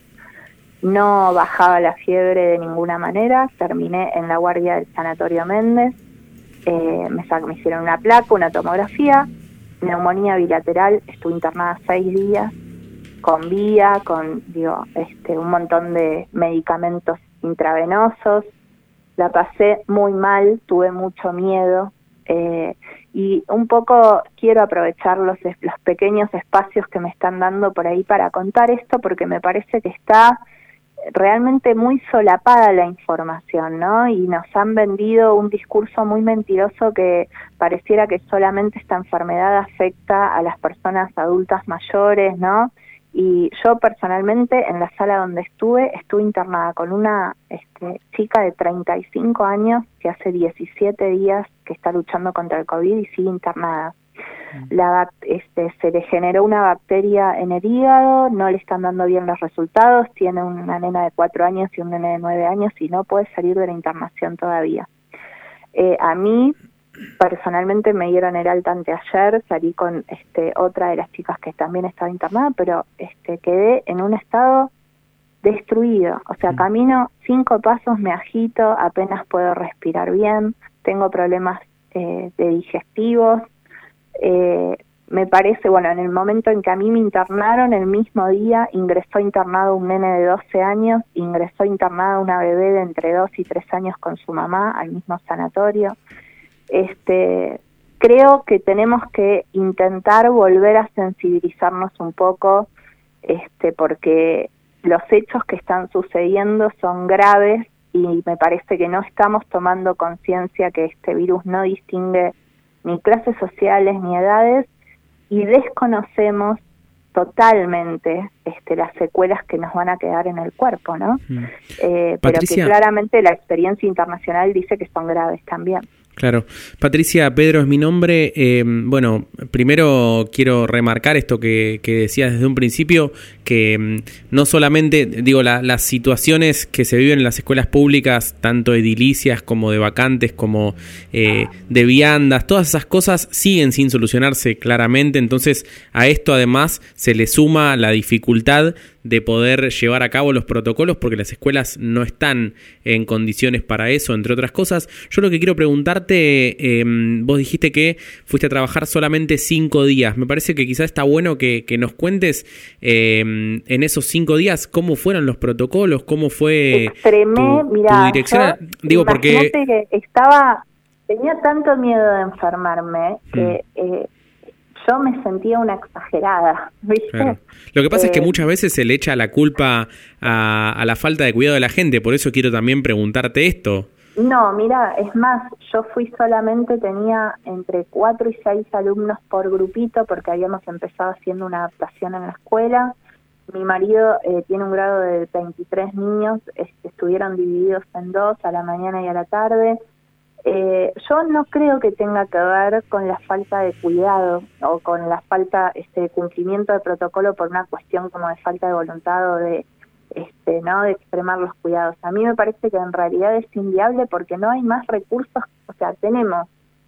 No bajaba la fiebre de ninguna manera. Terminé en la guardia del Sanatorio Méndez. Eh, me, me hicieron una placa, una tomografía, neumonía bilateral. Estuve internada seis días. Con vía, con digo, este, un montón de medicamentos intravenosos. La pasé muy mal, tuve mucho miedo, eh, y un poco quiero aprovechar los, los pequeños espacios que me están dando por ahí para contar esto, porque me parece que está realmente muy solapada la información, ¿no? Y nos han vendido un discurso muy mentiroso que pareciera que solamente esta enfermedad afecta a las personas adultas mayores, ¿no? Y yo personalmente en la sala donde estuve, estuve internada con una este, chica de treinta y cinco años que hace diecisiete días que está luchando contra el COVID y sigue internada. La, este, se le generó una bacteria en el hígado, no le están dando bien los resultados, tiene una nena de cuatro años y un nene de nueve años y no puede salir de la internación todavía. Eh, a mí, personalmente, me dieron el alta anteayer, salí con este, otra de las chicas que también estaba internada, pero este, quedé en un estado destruido. O sea, camino cinco pasos, me agito, apenas puedo respirar bien, tengo problemas eh, de digestivos. Eh, me parece, bueno, en el momento en que a mí me internaron, el mismo día ingresó internado un nene de doce años, ingresó internada una bebé de entre dos y tres años con su mamá al mismo sanatorio. Este, creo que tenemos que intentar volver a sensibilizarnos un poco, este, porque los hechos que están sucediendo son graves y me parece que no estamos tomando conciencia que este virus no distingue ni clases sociales ni edades, y desconocemos totalmente este, las secuelas que nos van a quedar en el cuerpo, ¿no? Mm. Eh, pero que claramente la experiencia internacional dice que son graves también. Claro. Patricia, Pedro es mi nombre. Eh, bueno, primero quiero remarcar esto que, que decías desde un principio, que mm, no solamente, digo, la, las situaciones que se viven en las escuelas públicas, tanto edilicias como de vacantes, como eh, de viandas, todas esas cosas siguen sin solucionarse claramente. Entonces, a esto además se le suma la dificultad de poder llevar a cabo los protocolos porque las escuelas no están en condiciones para eso, entre otras cosas. Yo lo que quiero preguntarte, eh, vos dijiste que fuiste a trabajar solamente cinco días. Me parece que quizás está bueno que, que nos cuentes eh, en esos cinco días cómo fueron los protocolos, cómo fue Extremé, tu, mirá, tu dirección. Yo, Digo, porque que estaba, tenía tanto miedo de enfermarme que... Mm. Eh, yo me sentía una exagerada, ¿viste? Claro. Lo que pasa eh, es que muchas veces se le echa la culpa a, a la falta de cuidado de la gente, por eso quiero también preguntarte esto. No, mira, es más, yo fui solamente, tenía entre cuatro y seis alumnos por grupito, porque habíamos empezado haciendo una adaptación en la escuela. Mi marido eh, tiene un grado de veintitrés niños, este, estuvieron divididos en dos, a la mañana y a la tarde. Eh, yo no creo que tenga que ver con la falta de cuidado o con la falta este, de cumplimiento de protocolo por una cuestión como de falta de voluntad o de, este, ¿no? de extremar los cuidados. A mí me parece que en realidad es inviable porque no hay más recursos. O sea, tenemos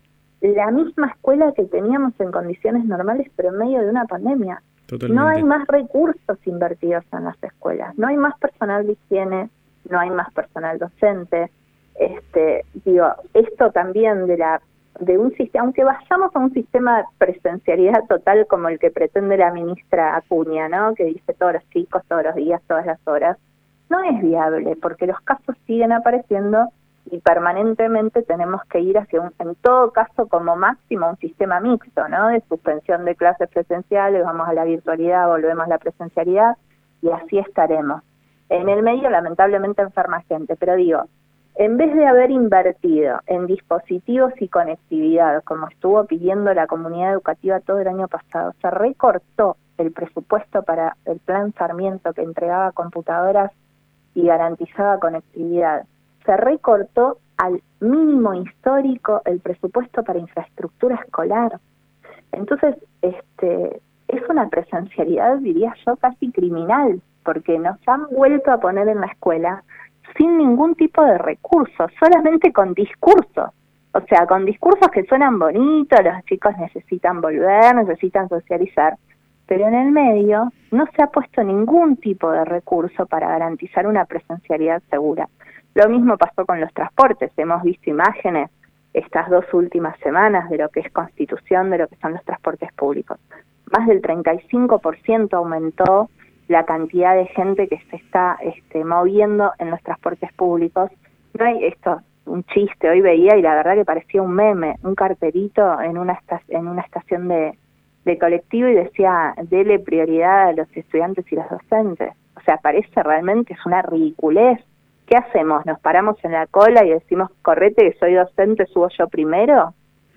la misma escuela que teníamos en condiciones normales, pero en medio de una pandemia. Totalmente. No hay más recursos invertidos en las escuelas, no hay más personal de higiene, no hay más personal docente. Este, digo, esto también de la de un sistema, aunque vayamos a un sistema de presencialidad total como el que pretende la ministra Acuña, ¿no? Que dice todos los chicos, todos los días, todas las horas, no es viable porque los casos siguen apareciendo y permanentemente tenemos que ir hacia un, en todo caso como máximo un sistema mixto, ¿no? De suspensión de clases presenciales, vamos a la virtualidad, volvemos a la presencialidad y así estaremos. En el medio lamentablemente enferma gente, pero digo, en vez de haber invertido en dispositivos y conectividad, como estuvo pidiendo la comunidad educativa todo el año pasado, se recortó el presupuesto para el Plan Sarmiento que entregaba computadoras y garantizaba conectividad. Se recortó al mínimo histórico el presupuesto para infraestructura escolar. Entonces, este, es una presencialidad, diría yo, casi criminal, porque nos han vuelto a poner en la escuela sin ningún tipo de recursos, solamente con discursos. O sea, con discursos que suenan bonitos, los chicos necesitan volver, necesitan socializar, pero en el medio no se ha puesto ningún tipo de recurso para garantizar una presencialidad segura. Lo mismo pasó con los transportes, hemos visto imágenes estas dos últimas semanas de lo que es Constitución, de lo que son los transportes públicos. Más del treinta y cinco por ciento aumentó la cantidad de gente que se está este, moviendo en los transportes públicos. No hay esto, un chiste, hoy veía y la verdad que parecía un meme, un cartelito en una esta, en una estación de, de colectivo y decía, dele prioridad a los estudiantes y los docentes. O sea, parece realmente, es una ridiculez. ¿Qué hacemos? ¿Nos paramos en la cola y decimos, correte que soy docente, subo yo primero?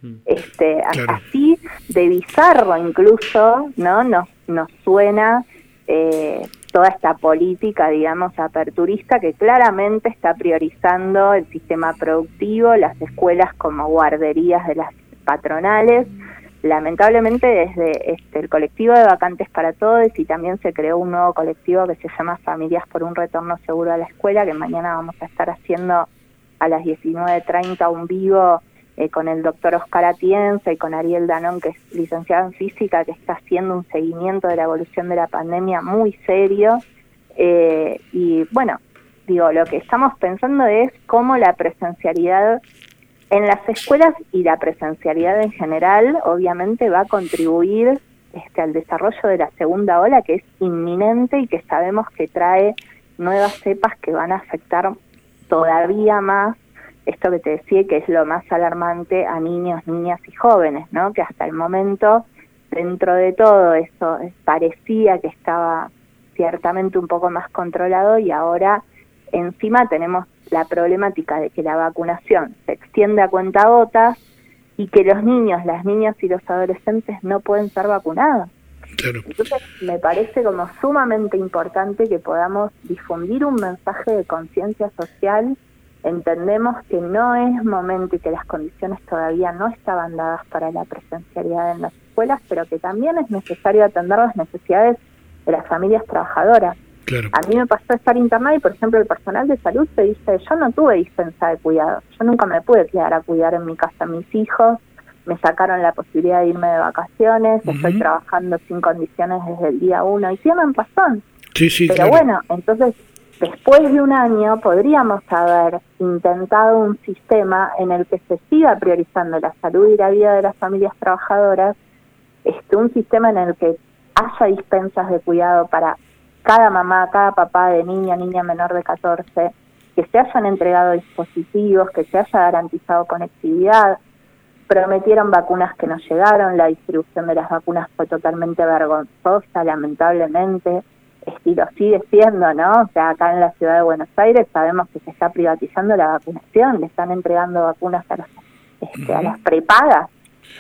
Este, claro. Así de bizarro incluso, ¿no? Nos, nos suena eh, toda esta política, digamos, aperturista que claramente está priorizando el sistema productivo, las escuelas como guarderías de las patronales. Lamentablemente desde este, el colectivo de Vacantes para Todos, y también se creó un nuevo colectivo que se llama Familias por un Retorno Seguro a la Escuela, que mañana vamos a estar haciendo a las diecinueve treinta un vivo eh, con el doctor Oscar Atienza y con Ariel Danón, que es licenciado en física, que está haciendo un seguimiento de la evolución de la pandemia muy serio. Eh, y bueno, digo, lo que estamos pensando es cómo la presencialidad en las escuelas y la presencialidad en general, obviamente, va a contribuir este, al desarrollo de la segunda ola, que es inminente y que sabemos que trae nuevas cepas que van a afectar todavía más, esto que te decía, que es lo más alarmante, a niños, niñas y jóvenes, ¿no? Que hasta el momento, dentro de todo eso, parecía que estaba ciertamente un poco más controlado, y ahora encima tenemos la problemática de que la vacunación se extiende a cuentagotas y que los niños, las niñas y los adolescentes no pueden ser vacunados. Claro. Entonces me parece como sumamente importante que podamos difundir un mensaje de conciencia social. Entendemos que no es momento y que las condiciones todavía no estaban dadas para la presencialidad en las escuelas, pero que también es necesario atender las necesidades de las familias trabajadoras. Claro. A mí me pasó estar internada y, por ejemplo, el personal de salud te dice, yo no tuve dispensa de cuidado, yo nunca me pude quedar a cuidar en mi casa a mis hijos, me sacaron la posibilidad de irme de vacaciones, uh-huh. Estoy trabajando sin condiciones desde el día uno, y tienen razón. Sí, sí, Pero claro. Bueno, entonces, después de un año podríamos haber intentado un sistema en el que se siga priorizando la salud y la vida de las familias trabajadoras, este, un sistema en el que haya dispensas de cuidado para cada mamá, cada papá de niña, niña menor de catorce, que se hayan entregado dispositivos, que se haya garantizado conectividad. Prometieron vacunas que no llegaron, la distribución de las vacunas fue totalmente vergonzosa, lamentablemente, y lo sigue siendo, ¿no? O sea, acá en la ciudad de Buenos Aires sabemos que se está privatizando la vacunación, le están entregando vacunas a, los, este, a las prepagas.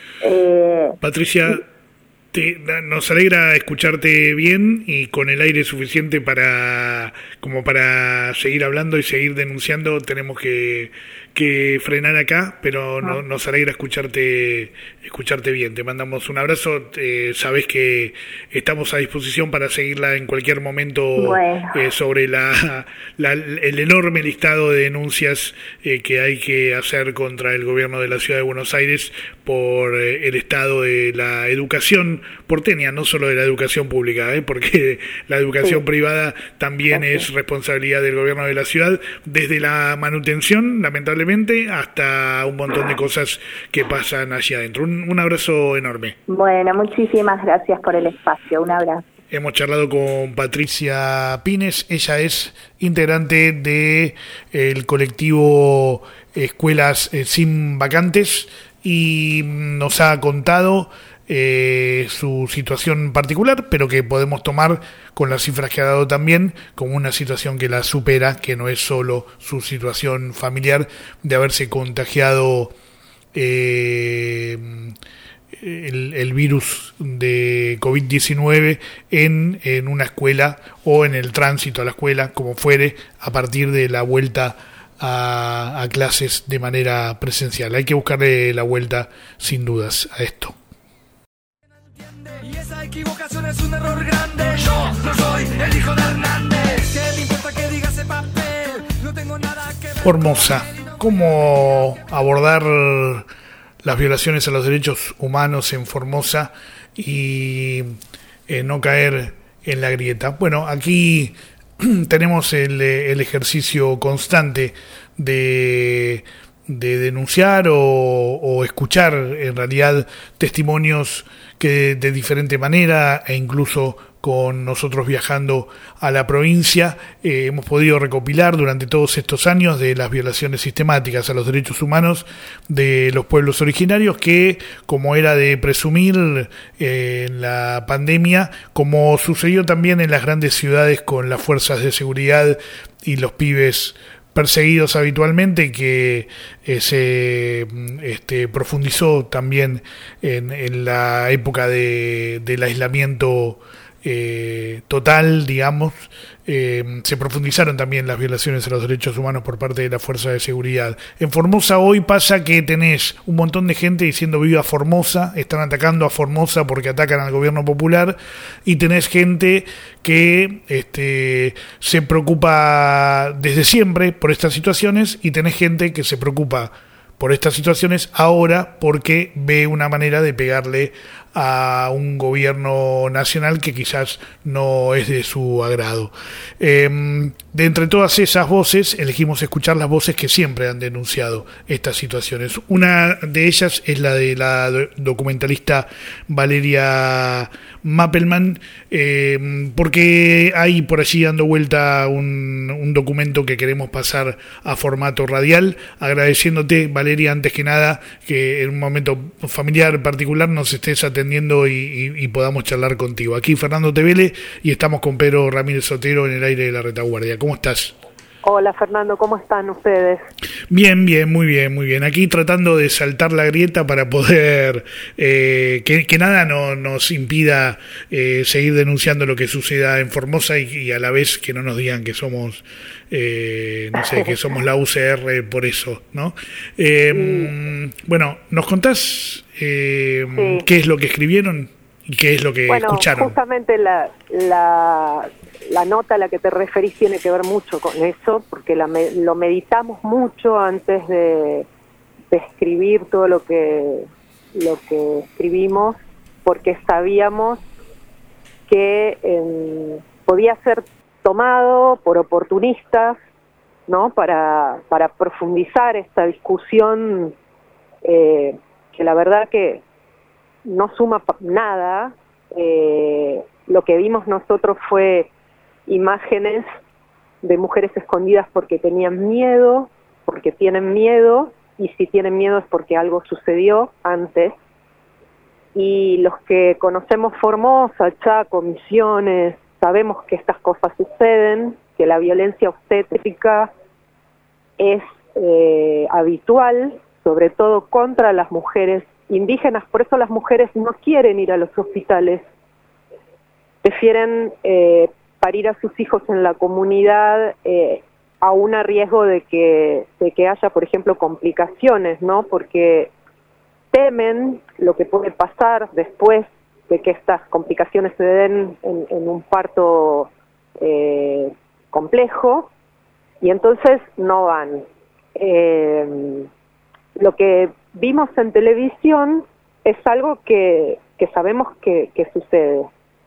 Eh, Patricia, te, nos alegra escucharte bien y con el aire suficiente para como para seguir hablando y seguir denunciando. Tenemos que, que frenar acá, pero no, nos alegra escucharte escucharte bien. Te mandamos un abrazo. Eh, sabes que estamos a disposición para seguirla en cualquier momento. Bueno. eh, sobre la, la el enorme listado de denuncias eh, que hay que hacer contra el gobierno de la ciudad de Buenos Aires por eh, el estado de la educación porteña, no solo de la educación pública, ¿eh? Porque la educación sí. privada también okay. es responsabilidad del gobierno de la ciudad, desde la manutención, lamentablemente, hasta un montón de cosas que pasan allí adentro. Un, un abrazo enorme. Bueno, muchísimas gracias por el espacio. Un abrazo. Hemos charlado con Patricia Pines, ella es integrante de el colectivo Escuelas Sin Vacantes y nos ha contado eh, su situación particular, pero que podemos tomar con las cifras que ha dado también como una situación que la supera, que no es solo su situación familiar de haberse contagiado eh, El, el virus de covid diecinueve en, en una escuela o en el tránsito a la escuela, como fuere, a partir de la vuelta a, a clases de manera presencial. Hay que buscarle la vuelta, sin dudas, a esto. Y esa equivocación es un error grande. Yo no soy el hijo de Hernández. ¿Qué me importa que diga ese papel? No tengo nada que ver. Formosa, ¿cómo abordar las violaciones a los derechos humanos en Formosa y eh, no caer en la grieta? Bueno, aquí tenemos el, el ejercicio constante de, de denunciar o, o escuchar en realidad testimonios que de diferente manera e incluso con nosotros viajando a la provincia, eh, hemos podido recopilar durante todos estos años de las violaciones sistemáticas a los derechos humanos de los pueblos originarios que, como era de presumir eh, en la pandemia, como sucedió también en las grandes ciudades con las fuerzas de seguridad y los pibes perseguidos habitualmente, que eh, se este, profundizó también en, en la época de, del aislamiento eh, total, digamos, eh, se profundizaron también las violaciones a los derechos humanos por parte de la Fuerza de Seguridad. En Formosa hoy pasa que tenés un montón de gente diciendo viva Formosa, están atacando a Formosa porque atacan al gobierno popular, y tenés gente que este, se preocupa desde siempre por estas situaciones, y tenés gente que se preocupa por estas situaciones ahora porque ve una manera de pegarle a un gobierno nacional que quizás no es de su agrado. Eh, de entre todas esas voces, elegimos escuchar las voces que siempre han denunciado estas situaciones. Una de ellas es la de la documentalista Valeria Mappelman, eh, porque hay por allí dando vuelta un, un documento que queremos pasar a formato radial, agradeciéndote, Valeria, antes que nada, que en un momento familiar particular nos estés atendiendo y, y, y podamos charlar contigo. Aquí Fernando Tevele y estamos con Pedro Ramírez Otero en el aire de la retaguardia. ¿Cómo estás? Hola Fernando, ¿cómo están ustedes? Bien, bien, muy bien, muy bien. Aquí tratando de saltar la grieta para poder eh, que, que nada no, nos impida eh, seguir denunciando lo que suceda en Formosa y, y a la vez que no nos digan que somos, eh, no sé, que somos la U C R por eso, ¿no? Eh, sí. Bueno, ¿nos contás eh, sí. qué es lo que escribieron y qué es lo que bueno, escucharon? Justamente la... la... La nota a la que te referís tiene que ver mucho con eso, porque la, lo meditamos mucho antes de, de escribir todo lo que, lo que escribimos, porque sabíamos que eh, podía ser tomado por oportunistas, ¿no? Para, para profundizar esta discusión eh, que la verdad que no suma nada. Eh, lo que vimos nosotros fue imágenes de mujeres escondidas porque tenían miedo, porque tienen miedo, y si tienen miedo es porque algo sucedió antes. Y los que conocemos Formosa, Chaco, Misiones, sabemos que estas cosas suceden, que la violencia obstétrica es eh, habitual, sobre todo contra las mujeres indígenas. Por eso las mujeres no quieren ir a los hospitales, prefieren eh, parir a sus hijos en la comunidad, eh, aún a riesgo de que, de que haya, por ejemplo, complicaciones, ¿no? Porque temen lo que puede pasar después de que estas complicaciones se den en, en un parto eh, complejo, y entonces no van. Eh, lo que vimos en televisión es algo que, que sabemos que, que sucede.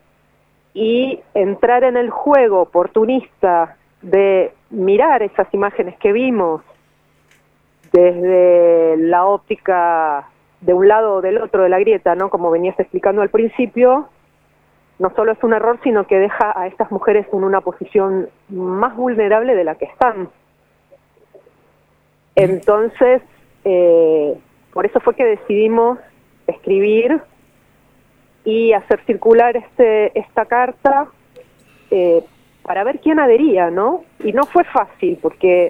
Y entrar en el juego oportunista de mirar esas imágenes que vimos desde la óptica de un lado o del otro de la grieta, ¿no? Como venías explicando al principio, no solo es un error, sino que deja a estas mujeres en una posición más vulnerable de la que están. Entonces, eh, por eso fue que decidimos escribir y hacer circular este esta carta eh, para ver quién adhería, ¿no? Y no fue fácil, porque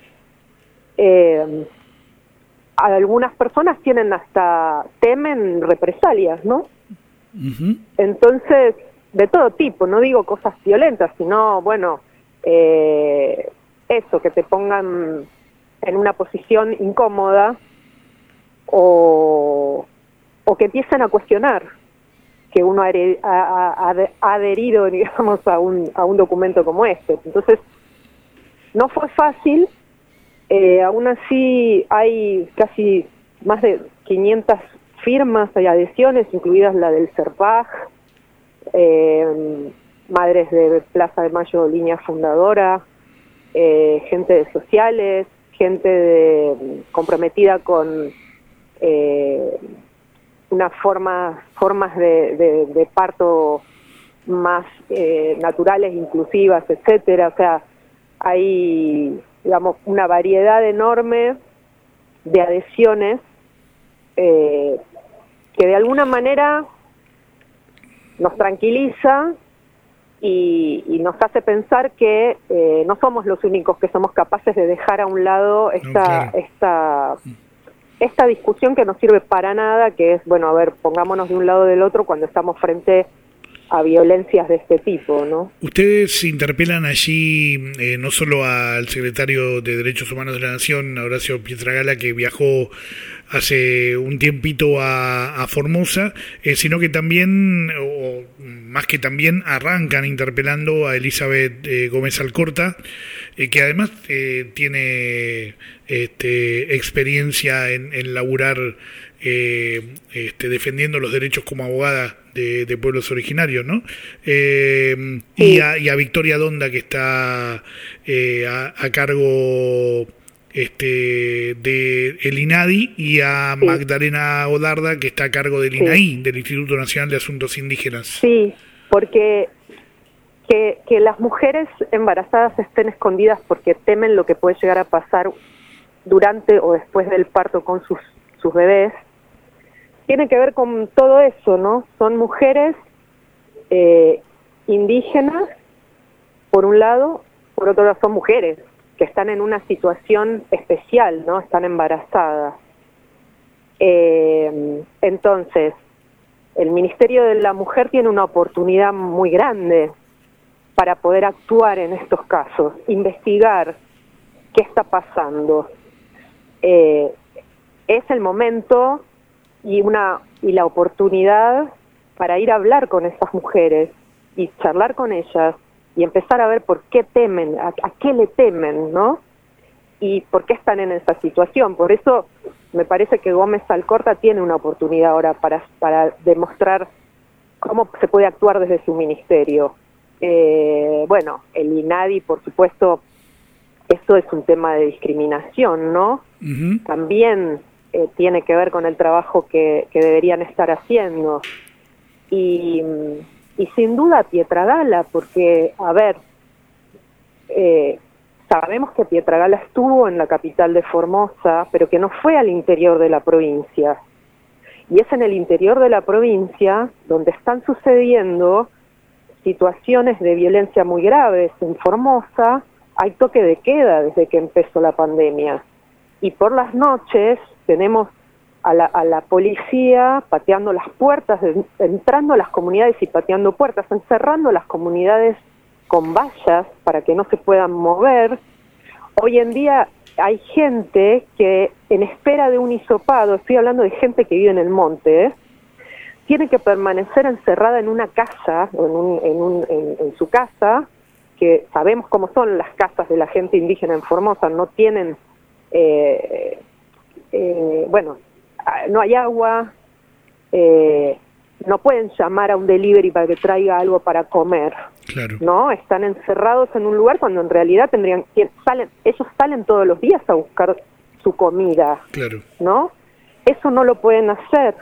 eh, algunas personas tienen hasta, temen represalias, ¿no? Uh-huh. Entonces, de todo tipo, no digo cosas violentas, sino, bueno, eh, eso, que te pongan en una posición incómoda o, o que empiecen a cuestionar que uno ha, ha, ha adherido, digamos, a un, a un documento como este. Entonces, no fue fácil, eh, aún así hay casi más de quinientas firmas, hay adhesiones, incluidas la del CERPAG, eh, Madres de Plaza de Mayo, línea fundadora, eh, gente de sociales, gente de, comprometida con eh, unas formas formas de, de, de parto más eh, naturales, inclusivas, etcétera. O sea, hay, digamos, una variedad enorme de adhesiones eh, que de alguna manera nos tranquiliza y, y nos hace pensar que eh, no somos los únicos que somos capaces de dejar a un lado esta, No, claro. esta, esta discusión que no sirve para nada, que es, bueno, a ver, pongámonos de un lado del otro cuando estamos frente a violencias de este tipo, ¿no? Ustedes interpelan allí eh, no solo al secretario de Derechos Humanos de la Nación, Horacio Pietragala, que viajó hace un tiempito a, a Formosa, eh, sino que también, o más que también, arrancan interpelando a Elizabeth eh, Gómez Alcorta, eh, que además eh, tiene este, experiencia en, en laburar eh, este, defendiendo los derechos como abogada de, de pueblos originarios, ¿no? Eh, Sí. y, a, y a Victoria Donda, que está eh, a, a cargo este de el INADI, y a Sí. Magdalena Odarda, que está a cargo del Sí. INAI, del Instituto Nacional de Asuntos Indígenas. Sí, porque que, que las mujeres embarazadas estén escondidas porque temen lo que puede llegar a pasar durante o después del parto con sus, sus bebés, tiene que ver con todo eso, ¿no? Son mujeres eh, indígenas, por un lado, por otro lado son mujeres que están en una situación especial, ¿no? Están embarazadas. Eh, entonces, el Ministerio de la Mujer tiene una oportunidad muy grande para poder actuar en estos casos, investigar qué está pasando. Eh, es el momento y una y la oportunidad para ir a hablar con esas mujeres y charlar con ellas y empezar a ver por qué temen, a, a qué le temen, ¿no? Y por qué están en esa situación. Por eso me parece que Gómez Alcorta tiene una oportunidad ahora para, para demostrar cómo se puede actuar desde su ministerio. Eh, bueno, el INADI, por supuesto, eso es un tema de discriminación, ¿no? Uh-huh. También eh, tiene que ver con el trabajo que, que deberían estar haciendo. Y, y sin duda Pietragala, porque, a ver, eh, sabemos que Pietragala estuvo en la capital de Formosa, pero que no fue al interior de la provincia. Y es en el interior de la provincia donde están sucediendo situaciones de violencia muy graves. En Formosa hay toque de queda desde que empezó la pandemia. Y por las noches tenemos a la, a la policía pateando las puertas, de, entrando a las comunidades y pateando puertas, encerrando las comunidades con vallas para que no se puedan mover. Hoy en día hay gente que en espera de un hisopado, estoy hablando de gente que vive en el monte, ¿eh? Tiene que permanecer encerrada en una casa, o en, un, en, un, en, en su casa, que sabemos cómo son las casas de la gente indígena en Formosa, no tienen, eh, eh, bueno, no hay agua, eh, no pueden llamar a un delivery para que traiga algo para comer. Claro. No, están encerrados en un lugar cuando en realidad tendrían que salen, ellos salen todos los días a buscar su comida. Claro. ¿No? Eso no lo pueden hacer.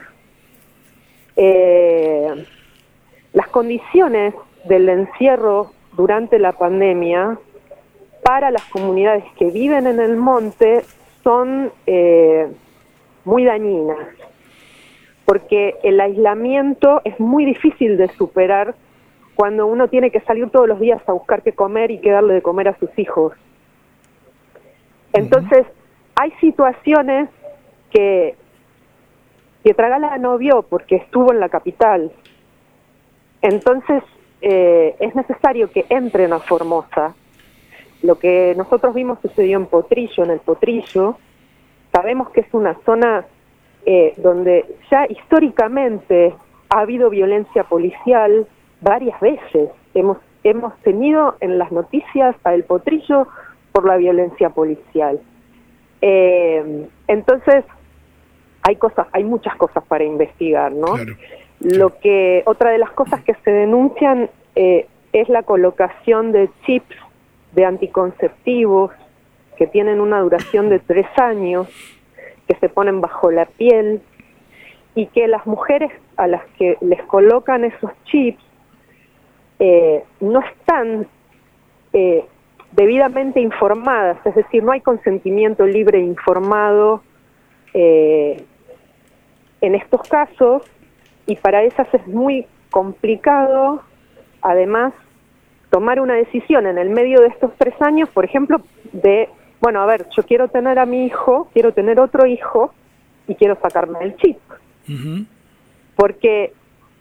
Eh, las condiciones del encierro durante la pandemia para las comunidades que viven en el monte son eh, muy dañinas, porque el aislamiento es muy difícil de superar cuando uno tiene que salir todos los días a buscar qué comer y qué darle de comer a sus hijos. Entonces, hay situaciones que Pietragala no vio porque estuvo en la capital. Entonces, eh, es necesario que entren a Formosa. Lo que nosotros vimos sucedió en Potrillo, en el Potrillo. Sabemos que es una zona eh, donde ya históricamente ha habido violencia policial varias veces. Hemos, hemos tenido en las noticias a El Potrillo por la violencia policial. Eh, entonces, hay cosas, hay muchas cosas para investigar, ¿no? Claro. Lo que, otra de las cosas que se denuncian eh, es la colocación de chips de anticonceptivos que tienen una duración de tres años, que se ponen bajo la piel, y que las mujeres a las que les colocan esos chips eh, no están eh, debidamente informadas, es decir, no hay consentimiento libre e informado eh, en estos casos, y para esas es muy complicado, además, tomar una decisión en el medio de estos tres años, por ejemplo, de, bueno, a ver, yo quiero tener a mi hijo, quiero tener otro hijo, y quiero sacarme el chip. Uh-huh. Porque,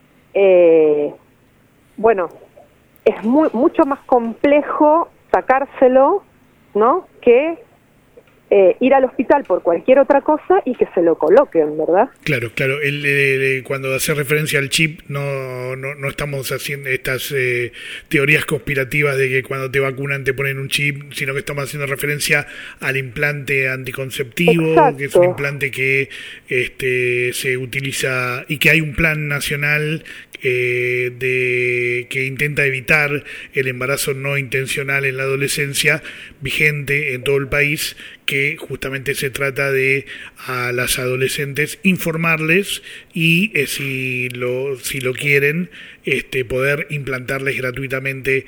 eh, bueno, es muy, mucho más complejo sacárselo, ¿no?, que eh, ir al hospital por cualquier otra cosa y que se lo coloquen, ¿verdad? Claro, claro. El, el, cuando hace referencia al chip, no no, no estamos haciendo estas eh, teorías conspirativas de que cuando te vacunan te ponen un chip, sino que estamos haciendo referencia al implante anticonceptivo. Exacto. Que es un implante que este, se utiliza y que hay un plan nacional eh, de que intenta evitar el embarazo no intencional en la adolescencia, vigente en todo el país, que justamente se trata de a las adolescentes informarles y eh, si lo si lo quieren este poder implantarles gratuitamente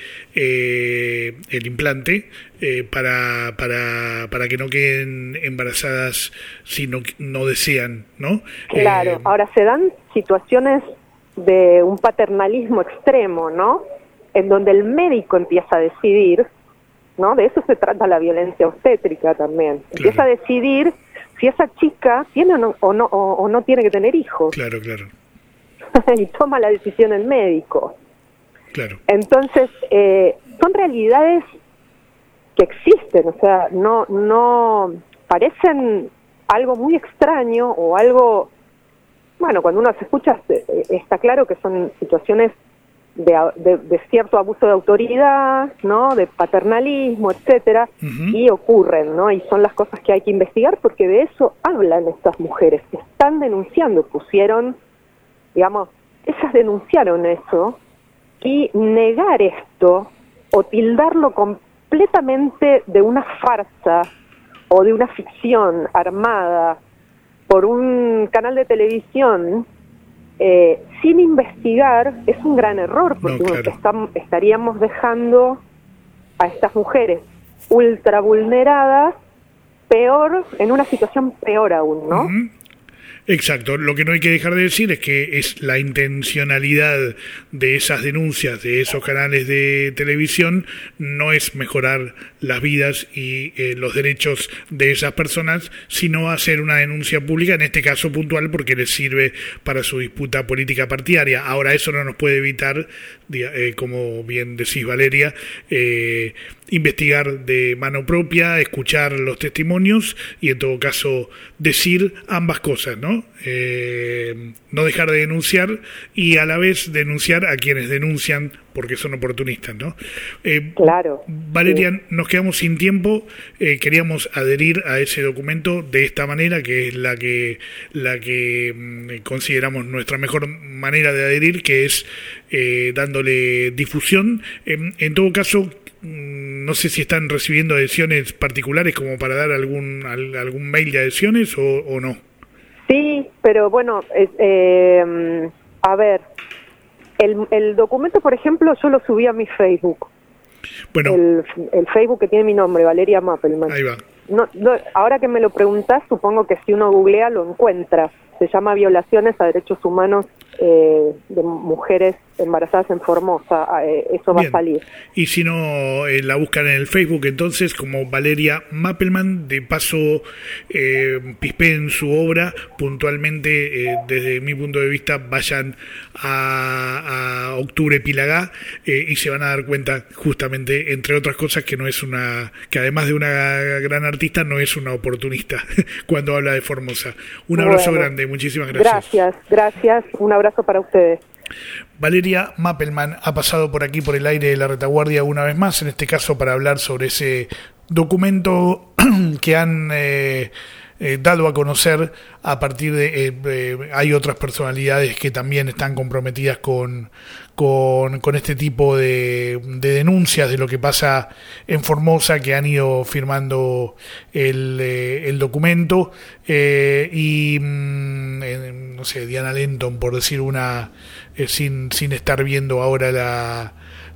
eh, el implante eh, para para para que no queden embarazadas si no no desean, ¿no? Claro. Eh, ahora se dan situaciones de un paternalismo extremo, ¿no?, en donde el médico empieza a decidir, ¿no? De eso se trata la violencia obstétrica también. Claro. Empieza a decidir si esa chica tiene o no, o no, o, o no tiene que tener hijos. Claro, claro. Y toma la decisión el médico. Claro. Entonces, eh, son realidades que existen, o sea, no, no parecen algo muy extraño o algo, bueno, cuando uno se escucha está claro que son situaciones De, de, de cierto abuso de autoridad, ¿no?, de paternalismo, etcétera, uh-huh. y ocurren, ¿no?, y son las cosas que hay que investigar porque de eso hablan estas mujeres, que están denunciando, pusieron, digamos, ellas denunciaron eso, y negar esto o tildarlo completamente de una farsa o de una ficción armada por un canal de televisión Eh, sin investigar es un gran error, porque no, claro. estamos, estaríamos dejando a estas mujeres ultra vulneradas peor, en una situación peor aún, ¿no? Uh-huh. Exacto, lo que no hay que dejar de decir es que es la intencionalidad de esas denuncias, de esos canales de televisión, no es mejorar las vidas y eh, los derechos de esas personas, sino hacer una denuncia pública, en este caso puntual, porque les sirve para su disputa política partidaria. Ahora, eso no nos puede evitar, eh, como bien decís, Valeria, eh, investigar de mano propia, escuchar los testimonios y en todo caso decir ambas cosas, ¿no? Eh, no dejar de denunciar y a la vez denunciar a quienes denuncian porque son oportunistas, ¿no? Eh, claro. Valeria, sí. Nos quedamos sin tiempo, eh, queríamos adherir a ese documento de esta manera, que es la que la que mm, consideramos nuestra mejor manera de adherir, que es eh, dándole difusión. En, en todo caso, no sé si están recibiendo adhesiones particulares como para dar algún algún mail de adhesiones o, o no. Sí, pero bueno, eh, eh, a ver, el, el documento, por ejemplo, yo lo subí a mi Facebook. Bueno, el, el Facebook que tiene mi nombre, Valeria Mappelman. Ahí va. No, no, ahora que me lo preguntás, supongo que si uno googlea lo encuentra. Se llama Violaciones a Derechos Humanos eh, de Mujeres Embarazadas en Formosa. Eh, eso va Bien. a salir. Y si no, eh, la buscan en el Facebook, entonces, como Valeria Mappelman. De paso, eh, pispeen su obra puntualmente. Eh, desde mi punto de vista, vayan a, a Octubre Pilagá eh, y se van a dar cuenta, justamente, entre otras cosas, que no es una, que además de una gran artista, no es una oportunista cuando habla de Formosa. Un abrazo bueno, grande, muchísimas gracias. Gracias, gracias. Un abrazo para ustedes. Valeria Mappelman ha pasado por aquí, por el aire de la retaguardia una vez más, en este caso para hablar sobre ese documento que han eh, eh, dado a conocer a partir de... Eh, eh, hay otras personalidades que también están comprometidas con, con, con este tipo de, de denuncias de lo que pasa en Formosa, que han ido firmando el, eh, el documento eh, y, mm, eh, no sé, Diana Lenton, por decir una... Eh, sin sin estar viendo ahora la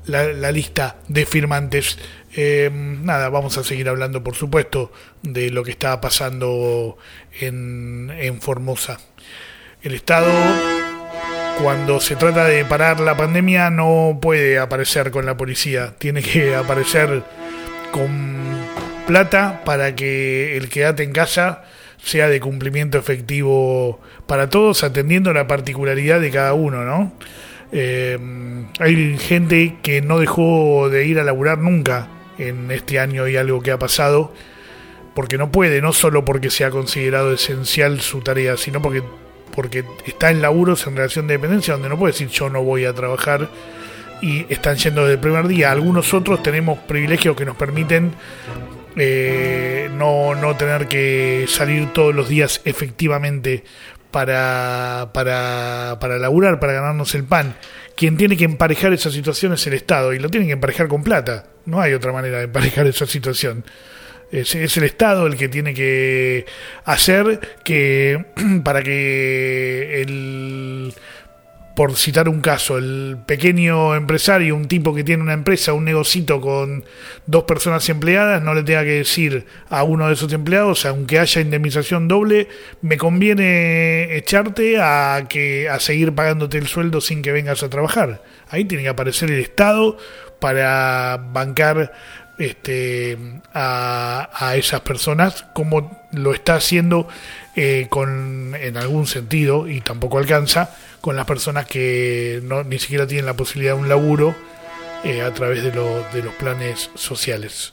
la, la lista de firmantes. Eh, nada, vamos a seguir hablando, por supuesto, de lo que está pasando en, en Formosa. El Estado, cuando se trata de parar la pandemia, no puede aparecer con la policía, tiene que aparecer con plata para que el quédate en casa sea de cumplimiento efectivo para todos, atendiendo la particularidad de cada uno, ¿no? Eh, hay gente que no dejó de ir a laburar nunca en este año y algo que ha pasado, porque no puede, no solo porque se ha considerado esencial su tarea, sino porque, porque está en laburos en relación de dependencia donde no puede decir yo no voy a trabajar, y están yendo desde el primer día. Algunos otros tenemos privilegios que nos permiten eh, no, no tener que salir todos los días efectivamente para, para, para laburar, para ganarnos el pan. Quien tiene que emparejar esa situación es el Estado, y lo tiene que emparejar con plata. No hay otra manera de emparejar esa situación. Es, es el Estado el que tiene que hacer que, para que el, por citar un caso, el pequeño empresario, un tipo que tiene una empresa, un negocito con dos personas empleadas, no le tenga que decir a uno de esos empleados, aunque haya indemnización doble, me conviene echarte a que a seguir pagándote el sueldo sin que vengas a trabajar. Ahí tiene que aparecer el Estado para bancar este a, a esas personas, como lo está haciendo eh, con en algún sentido, y tampoco alcanza, con las personas que no ni siquiera tienen la posibilidad de un laburo eh, a través de, lo, de los planes sociales.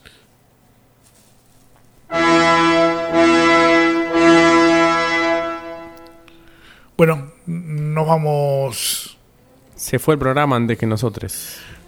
Bueno, nos vamos. Se fue el programa antes que nosotros.